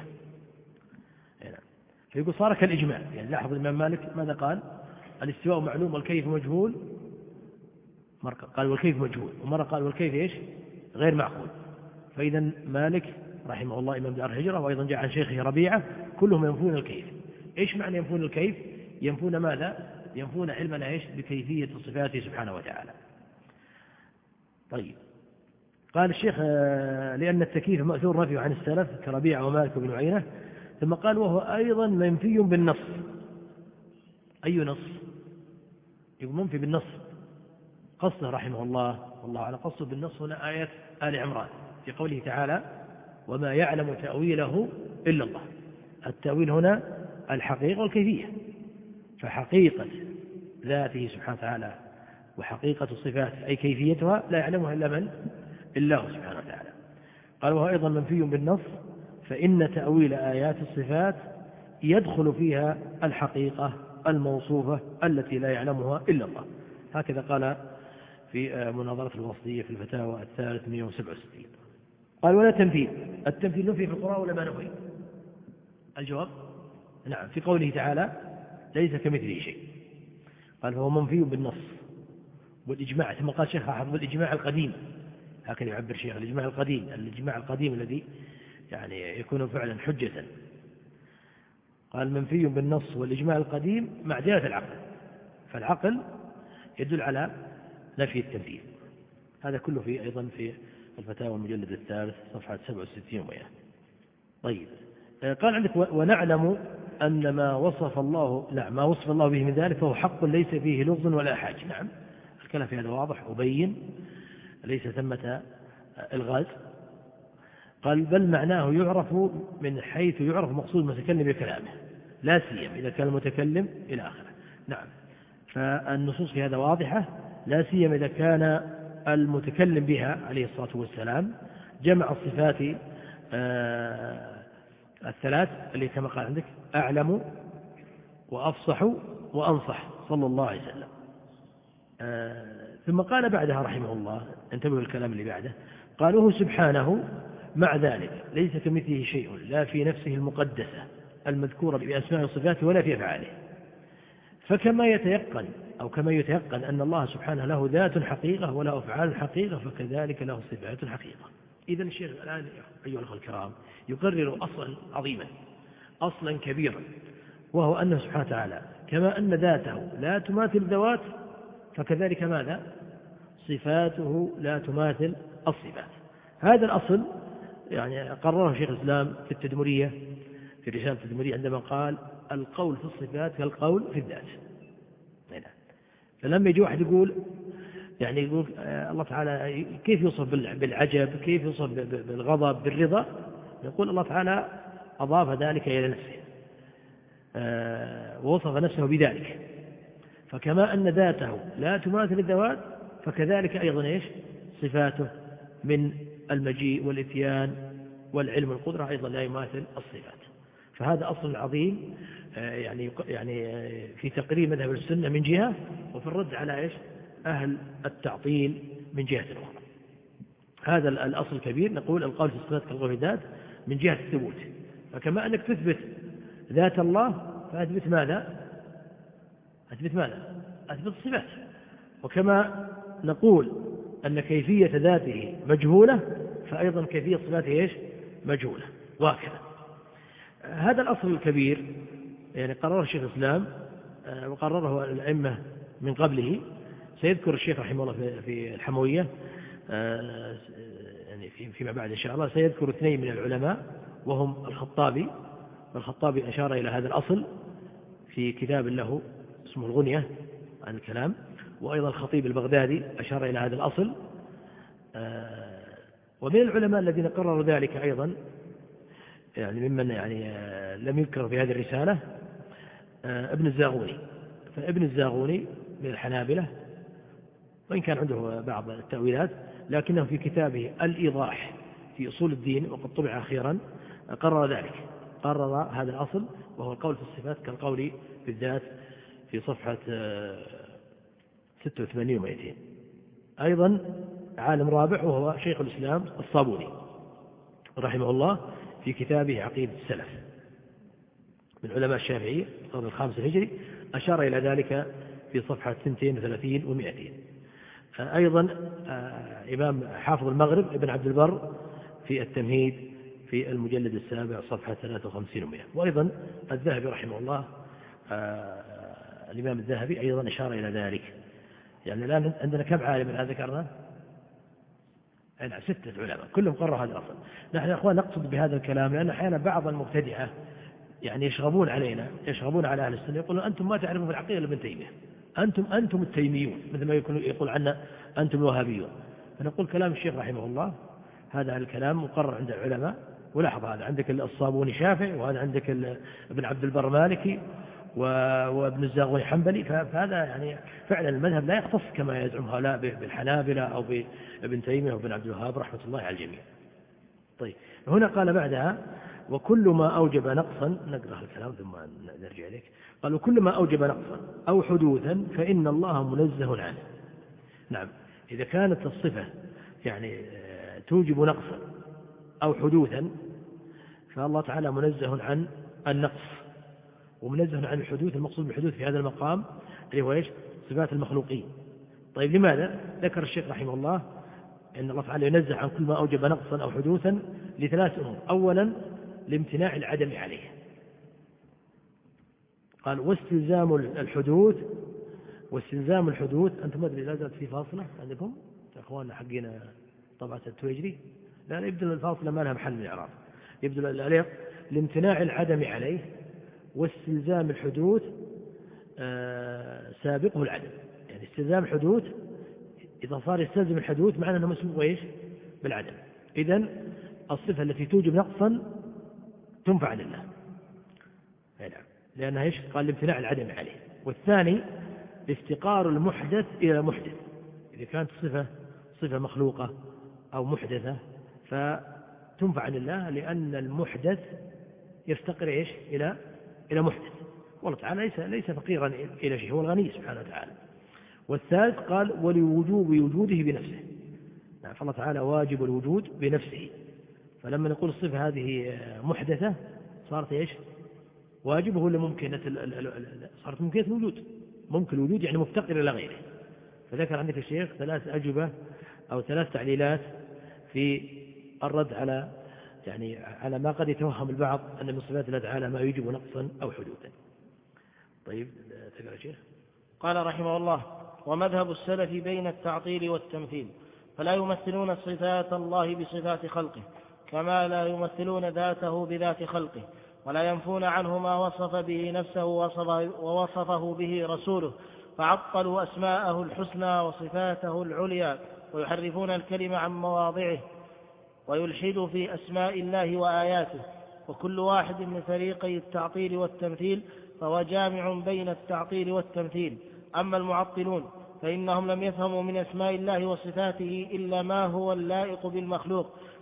فيقول صار كالإجماع. يعني لاحظ الإمام مالك ماذا قال؟ الاستواء معلوم والكيف مجهول، مرة قال والكيف مجهول، ومرة قال والكيف إيش؟ غير معقول. فإذا مالك رحمه الله إمام دار الهجرة وأيضا جاء عن شيخه ربيعة كلهم ينفون الكيف. إيش معنى ينفون الكيف؟ ينفون ماذا؟ ينفون علمنا إيش؟ بكيفية صفاته سبحانه وتعالى. طيب قال الشيخ لأن التكييف مأثور نفيه عن السلف كربيعة ومالك وابن عيينة. ثم قال وهو أيضا منفي بالنص. أي نص؟ يقول منفي بالنص. قصده رحمه الله والله على قصده بالنص هنا آية آل عمران في قوله تعالى وما يعلم تأويله إلا الله. التأويل هنا الحقيقة والكيفية، فحقيقة ذاته سبحانه وتعالى وحقيقة الصفات أي كيفيتها لا يعلمها إلا من؟ الله سبحانه وتعالى. قال وهو أيضا منفي بالنص فإن تأويل آيات الصفات يدخل فيها الحقيقة الموصوفة التي لا يعلمها إلا الله. هكذا قال في مناظرة الوسطية في الفتاوى 367. قال ولا تمثيل. التمثيل نفي في القرآن ولا ما نفي؟ الجواب نعم في قوله تعالى ليس كمثله شيء. قال فهو منفي بالنص والإجماع. ثم قال شيخ حافظ الإجماع القديم، هكذا يعبر شيخ الإجماع القديم، الإجماع القديم الذي يعني يكون فعلا حجة. قال منفي بالنص والإجماع القديم مع دلالة العقل، فالعقل يدل على نفي التمثيل. هذا كله في أيضا في الفتاوى المجلد 3 صفحة 67 و100. طيب قال عندك ونعلم أن ما وصف الله ما وصف الله به من ذلك فهو حق ليس فيه لغز ولا حاج. نعم الكلام في هذا واضح وبين، ليس ثمة الغاز. قال بل معناه يعرف من حيث يعرف مقصود المتكلم بكلامه لا سيما إذا كان المتكلم إلى آخره. نعم فالنصوص في هذا واضحة لا سيما إذا كان المتكلم بها عليه الصلاة والسلام جمع الصفات الثلاث اللي كما قال عندك أعلم وأفصح وأنصح صلى الله عليه وسلم. ثم قال بعدها رحمه الله انتبهوا الكلام اللي بعده قال وهو سبحانه مع ذلك ليس كمثله شيء لا في نفسه المقدسة المذكورة بأسماء وصفاته ولا في أفعاله. فكما يتيقن أو كما يتيقن أن الله سبحانه له ذات حقيقة وله أفعال حقيقة فكذلك له صفات حقيقة. إذن الشيخ الآن أيها الأخوة الكرام يقرر أصلا عظيما أصلا كبيرا، وهو أنه سبحانه وتعالى كما أن ذاته لا تماثل ذوات فكذلك ماذا؟ صفاته لا تماثل الصفات. هذا الأصل يعني قرره شيخ الإسلام في التدمرية في الرسالة التدمرية عندما قال القول في الصفات كالقول في الذات. فلما يجي واحد يقول يعني يقول الله تعالى كيف يوصف بالعجب، كيف يوصف بالغضب، بالرضا، يقول الله تعالى أضاف ذلك إلى نفسه ووصف نفسه بذلك. فكما أن ذاته لا تماثل الذوات فكذلك أيضا إيش؟ صفاته من المجيء والإتيان والعلم والقدرة أيضا لا يماثل الصفات. فهذا أصل عظيم يعني في تقرير مذهب السنة من جهة، وفي الرد على إيش أهل التعطيل من جهة أخرى. هذا الأصل الكبير. نقول القول في الصفات كالقول في الذات من جهة الثبوت، فكما أنك تثبت ذات الله فأثبت ماذا؟ أثبت الصفات. وكما نقول أن كيفية ذاته مجهولة فأيضا كيفية صفاته إيش؟ مجهولة، وهكذا. هذا الأصل الكبير يعني قرره الشيخ الإسلام وقرره الأئمة من قبله. سيذكر الشيخ رحمه الله في الحموية يعني فيما بعد إن شاء الله سيذكر اثنين من العلماء وهم الخطابي، والخطابي أشار إلى هذا الأصل في كتاب له اسمه الغنية عن الكلام، وأيضا الخطيب البغدادي أشار إلى هذا الأصل. ومن العلماء الذين قرروا ذلك أيضا يعني ممن يعني لم يذكر في هذه الرسالة ابن الزاغوني. فابن الزاغوني من الحنابلة، وإن كان عنده بعض التأويلات، لكنه في كتابه الإيضاح في أصول الدين وقد طبع أخيرا قرر ذلك، قرر هذا الأصل وهو القول في الصفات كالقول في الذات في صفحة 86 و200. أيضا عالم رابع وهو شيخ الإسلام الصابوني رحمه الله في كتابه عقيدة السلف من علماء الشافعي القرن الخامس الهجري أشار إلى ذلك في صفحة 32 و200. أيضا إمام حافظ المغرب ابن عبد البر في التمهيد في المجلد السابع صفحة 53 و100. وأيضا الذهبي رحمه الله الإمام الذهبي أيضا أشار إلى ذلك. يعني الآن عندنا كم عالم الآن ذكرنا؟ 6 علماء كلهم قرروا هذا الأصل. نحن يا أخوان نقصد بهذا الكلام لأن أحيانا بعض المبتدعة يعني يشغبون علينا، يشغبون على أهل السنة، يقولون أنتم ما تعرفون في العقيدة لابن تيمية، أنتم التيميون، مثل ما يقول عنا أنتم الوهابيون. فنقول كلام الشيخ رحمه الله هذا الكلام مقرر عند العلماء. ولاحظ هذا عندك الصابوني شافعي، وهذا عندك ابن عبد البر مالكي، وابن الزاغوني حنبلي. فهذا يعني فعلا المذهب لا يختص كما يزعم هؤلاء بالحنابلة أو بابن تيمية وابن عبد الوهاب رحمة الله على الجميع. طيب هنا قال بعدها وكل ما أوجب نقصا، نقرأ الكلام ثم نرجع إليك. قال وكل ما أوجب نقصا أو حدوثا فإن الله منزه عنه. نعم، إذا كانت الصفة يعني توجب نقصا أو حدوثا فالله تعالى منزه عن النقص ومنزه عن الحدوث. المقصود بالحدوث في هذا المقام اللي هو إيش؟ صفات المخلوقين. طيب لماذا؟ ذكر الشيخ رحمه الله أن الله تعالى ينزه عن كل ما أوجب نقصا أو حدوثا لثلاث أمور. أولا لامتناع العدم عليه، قال واستلزام الحدوث. أنتم ما أدري لا زالت في فاصلة عندكم يا أخواننا حقين طبعة التويجري؟ لا يبدو الفاصلة ما لها محل من الإعراب، يبدو الأليق لامتناع العدم عليه واستلزام الحدوث سابقه العدم. يعني استلزام الحدوث إذا صار يستلزم الحدوث معنى أنه مسبوق إيش؟ بالعدم. إذن الصفة التي توجب نقصا تنفع لله لأنها إيش؟ قال لامتناع العدم عليه. والثاني افتقار المحدث إلى محدث. إذا كانت صفة مخلوقة أو محدثة فتنفع لله لأن المحدث يفتقر إيش؟ إلى محدث، والله تعالى ليس فقيرا إلى شيء، هو الغني سبحانه وتعالى. والثالث قال ولوجوب وجوده بنفسه. يعني فالله تعالى واجب الوجود بنفسه، فلما نقول الصفة هذه محدثة صارت إيش؟ واجبه ولا ممكنة؟ صارت ممكنة الوجود، ممكن الوجود يعني مفتقر إلى غيره. فذكر عندك الشيخ 3 أجوبة أو 3 تعليلات في الرد على ما قد يتوهم البعض أن من صفات الله تعالى ما يوجب نقصا أو حدوثا. طيب تقرأ شيخ. قال رحمه الله ومذهب السلف بين التعطيل والتمثيل، فلا يمثلون صفات الله بصفات خلقه كما لا يمثلون ذاته بذات خلقه، ولا ينفون عنه ما وصف به نفسه ووصفه به رسوله، فعطلوا أسماءه الحسنى وصفاته العليا ويحرفون الكلمة عن مواضعه ويلحدوا في أسماء الله وآياته. وكل واحد من فريقي التعطيل والتمثيل فهو جامع بين التعطيل والتمثيل. أما المعطلون فإنهم لم يفهموا من أسماء الله وصفاته إلا ما هو اللائق بالمخلوق،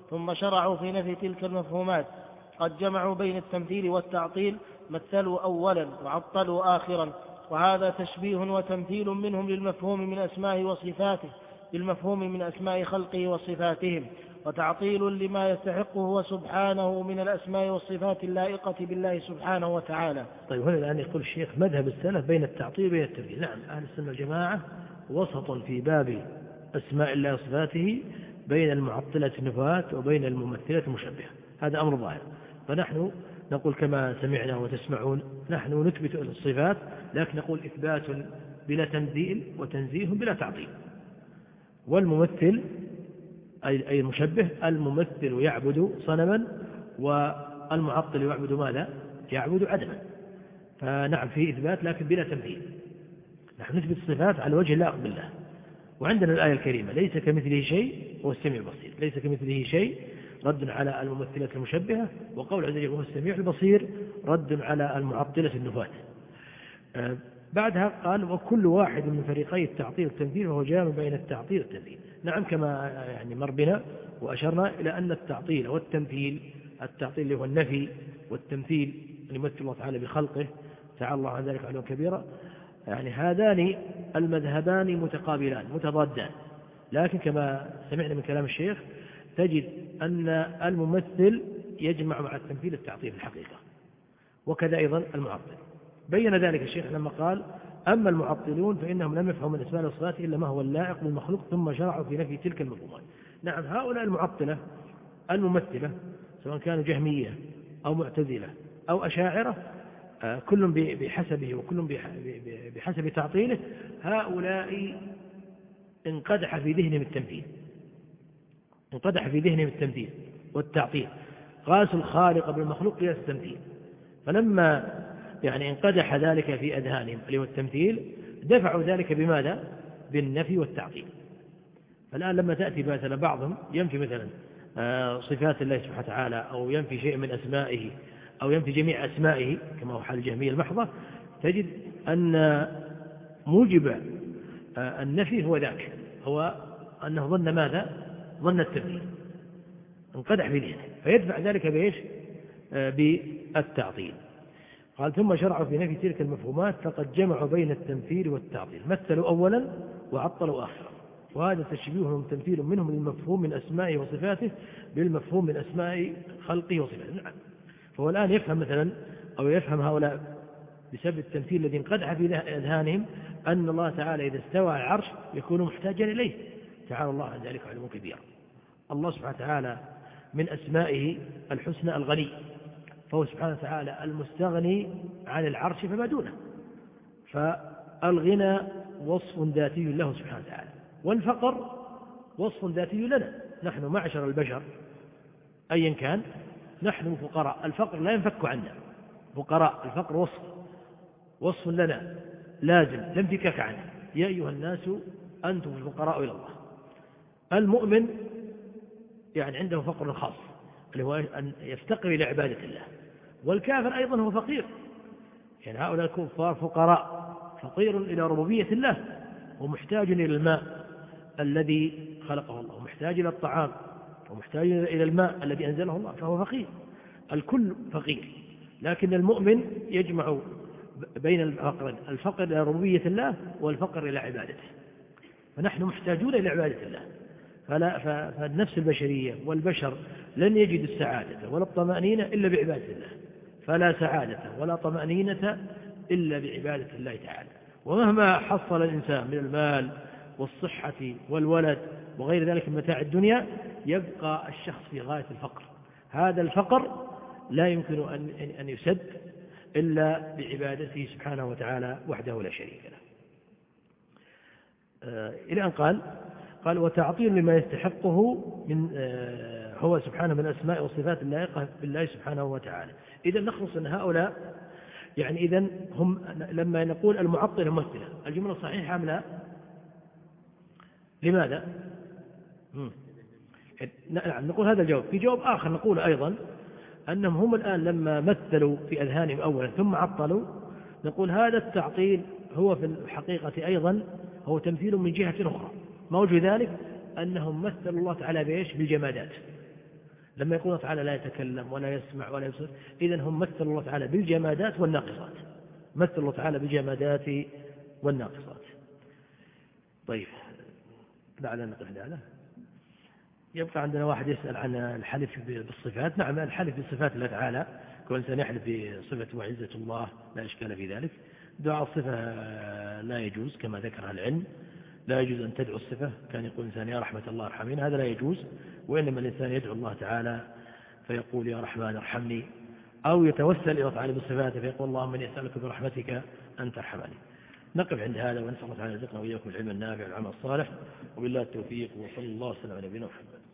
ثم شرعوا في نفي تلك المفهومات. قد جمعوا بين التمثيل والتعطيل، مثلوا أولا وعطلوا آخرا، وهذا تشبيه وتمثيل منهم للمفهوم من أسمائه وصفاته بالمفهوم من أسماء خلقه وصفاتهم، وتعطيل لما يستحقه هو سبحانه من الأسماء والصفات اللائقة بالله سبحانه وتعالى. طيب هنا الآن يقول الشيخ مذهب السلف بين التعطيل وبين التمثيل. نعم، أهل السنة والجماعة وسط في باب أسماء الله وصفاته بين المعطلة النفاة وبين الممثلة المشبهة، هذا أمر ظاهر. فنحن نقول كما سمعنا وتسمعون، نحن نثبت الصفات، لكن نقول إثبات بلا تمثيل وتنزيه بلا تعطيل. والممثل أي المشبه، الممثل يعبد صنما والمعطل يعبد ماذا؟ يعبد عدما. فنعم في إثبات لكن بلا تمثيل. نحن نثبت الصفات على وجه اللائق بالله. وعندنا الآية الكريمة ليس كمثله شيء هو السميع البصير، ليس كمثله شيء رد على الممثلة المشبهة، وقول عز وجل هو السميع البصير رد على المعطلة النفاة. بعدها قال وكل واحد من فريقي التعطيل والتمثيل وهو جامع بين التعطيل والتمثيل. نعم، كما يعني مر بنا وأشرنا إلى أن التعطيل والتمثيل، التعطيل اللي هو النفي، والتمثيل اللي يمثل الله تعالى بخلقه تعالى الله عن ذلك علوا كبيرا، يعني هذان المذهبان متقابلان متضادان، لكن كما سمعنا من كلام الشيخ تجد أن الممثل يجمع مع التمثيل التعطيل في الحقيقة، وكذا أيضا المعطل. بين ذلك الشيخ لما قال أما المعطلون فإنهم لم يفهموا من أسماء والصفات إلا ما هو اللائق بالمخلوق ثم شرعوا في نفي تلك المفهومات. نعم، هؤلاء المعطلة الممثلة سواء كانوا جهمية أو معتزلة أو أشاعرة، كل بحسبه وكل بحسب تعطيله، هؤلاء انقدح في ذهنهم التمثيل، انقدح في ذهنهم التمثيل والتعطيل، قاسوا الخالق بالمخلوق قياس التمثيل. فلما يعني انقدح ذلك في أذهانهم اللي هو التمثيل، دفعوا ذلك بماذا؟ بالنفي والتعطيل. فالآن لما تأتي مثلا بعضهم ينفي مثلا صفات الله سبحانه وتعالى، أو ينفي شيء من أسمائه، أو ينفي جميع أسمائه كما هو حال الجهمية المحضة، تجد أن موجب النفي هو ذاك، هو أنه ظن ماذا؟ ظن التمثيل، انقدح في ذهنه، فيدفع ذلك بإيش؟ بالتعطيل. قال ثم شرعوا في نفي تلك المفهومات فقد جمعوا بين التمثيل والتعطيل، مثلوا أولا وعطلوا آخرا، وهذا تشبيه وتمثيل منهم للمفهوم من أسمائه وصفاته بالمفهوم من أسماء خلقه وصفاته. نعم، فهو الآن يفهم مثلا، أو يفهم هؤلاء بسبب التمثيل الذي انقدح في أذهانهم أن الله تعالى إذا استوى على العرش يكون محتاجا إليه، تعالى الله عن ذلك علوا كبيرا. الله سبحانه وتعالى من أسمائه الحسنى الغني، فهو سبحانه وتعالى المستغني عن العرش فما دونه، فالغنى وصف ذاتي له سبحانه وتعالى، والفقر وصف ذاتي لنا نحن معشر البشر أيا كان، نحن فقراء، الفقر لا ينفك عنا، فقراء، الفقر وصف لنا لازم لا انفكاك عنه. يا أيها الناس أنتم الفقراء إلى الله. المؤمن يعني عنده فقر خاص اللي هو أن يفتقر إلى عبادة الله، والكافر أيضا هو فقير، يعني هؤلاء الكفار فقراء، فقير إلى ربوبية الله، ومحتاج إلى الماء الذي خلقه الله، ومحتاج إلى الطعام، ومحتاج إلى الماء الذي أنزله الله، فهو فقير، الكل فقير. لكن المؤمن يجمع بين الفقر إلى ربوبية الله والفقر إلى عبادته، فنحن محتاجون إلى عبادة الله. فالنفس البشرية والبشر لن يجد السعادة ولا الطمأنينة إلا بعبادة الله، فلا سعادة ولا طمأنينة إلا بعبادة الله تعالى. ومهما حصل الإنسان من المال والصحة والولد وغير ذلك من متاع الدنيا، يبقى الشخص في غاية الفقر. هذا الفقر لا يمكن أن يسد إلا بعبادته سبحانه وتعالى وحده لا شريك له. إلى أن قال وتعطيل لما يستحقه من هو سبحانه من أسماء وصفات اللائقة بالله سبحانه وتعالى. إذا نخلص أن هؤلاء يعني إذا هم لما نقول المعطل ممثلة، الجملة صحيحة أم لا؟ لماذا؟ نعم، نقول هذا الجواب. في جواب آخر نقول أيضا أنهم هم الآن لما مثلوا في أذهانهم أولا ثم عطلوا، نقول هذا التعطيل هو في الحقيقة أيضا هو تمثيل من جهة أخرى. ما وجه ذلك؟ أنهم مثلوا الله تعالى بإيش؟ بالجمادات، لما يقول الله تعالى لا يتكلم ولا يسمع ولا يبصر، إذن هم مثلوا الله تعالى بالجمادات والناقصات، مثلوا الله تعالى بالجمادات والناقصات. طيب لعلنا نقف هذا. يبقى عندنا واحد يسأل عن الحلف بالصفات. نعم، الحلف بصفات الله تعالى، كل إنسان يحلف بصفة وعزة الله لا إشكال في ذلك. دعاء الصفة لا يجوز كما ذكر العلم، لا يجوز أن تدعو الصفة، كان يقول إنسان يا رحمة الله ارحمين، هذا لا يجوز. وإنما الإنسان يدعو الله تعالى فيقول يا رحمن ارحمني، أو يتوسل إلى الله تعالى بصفاته فيقول اللهم إني أسألك برحمتك أن ترحمني. نقف عند هذا ونسأل الله تعالى يرزقنا وإياكم العلم النافع والعمل الصالح، وبالله التوفيق، وصلى الله وسلم على نبينا محمد.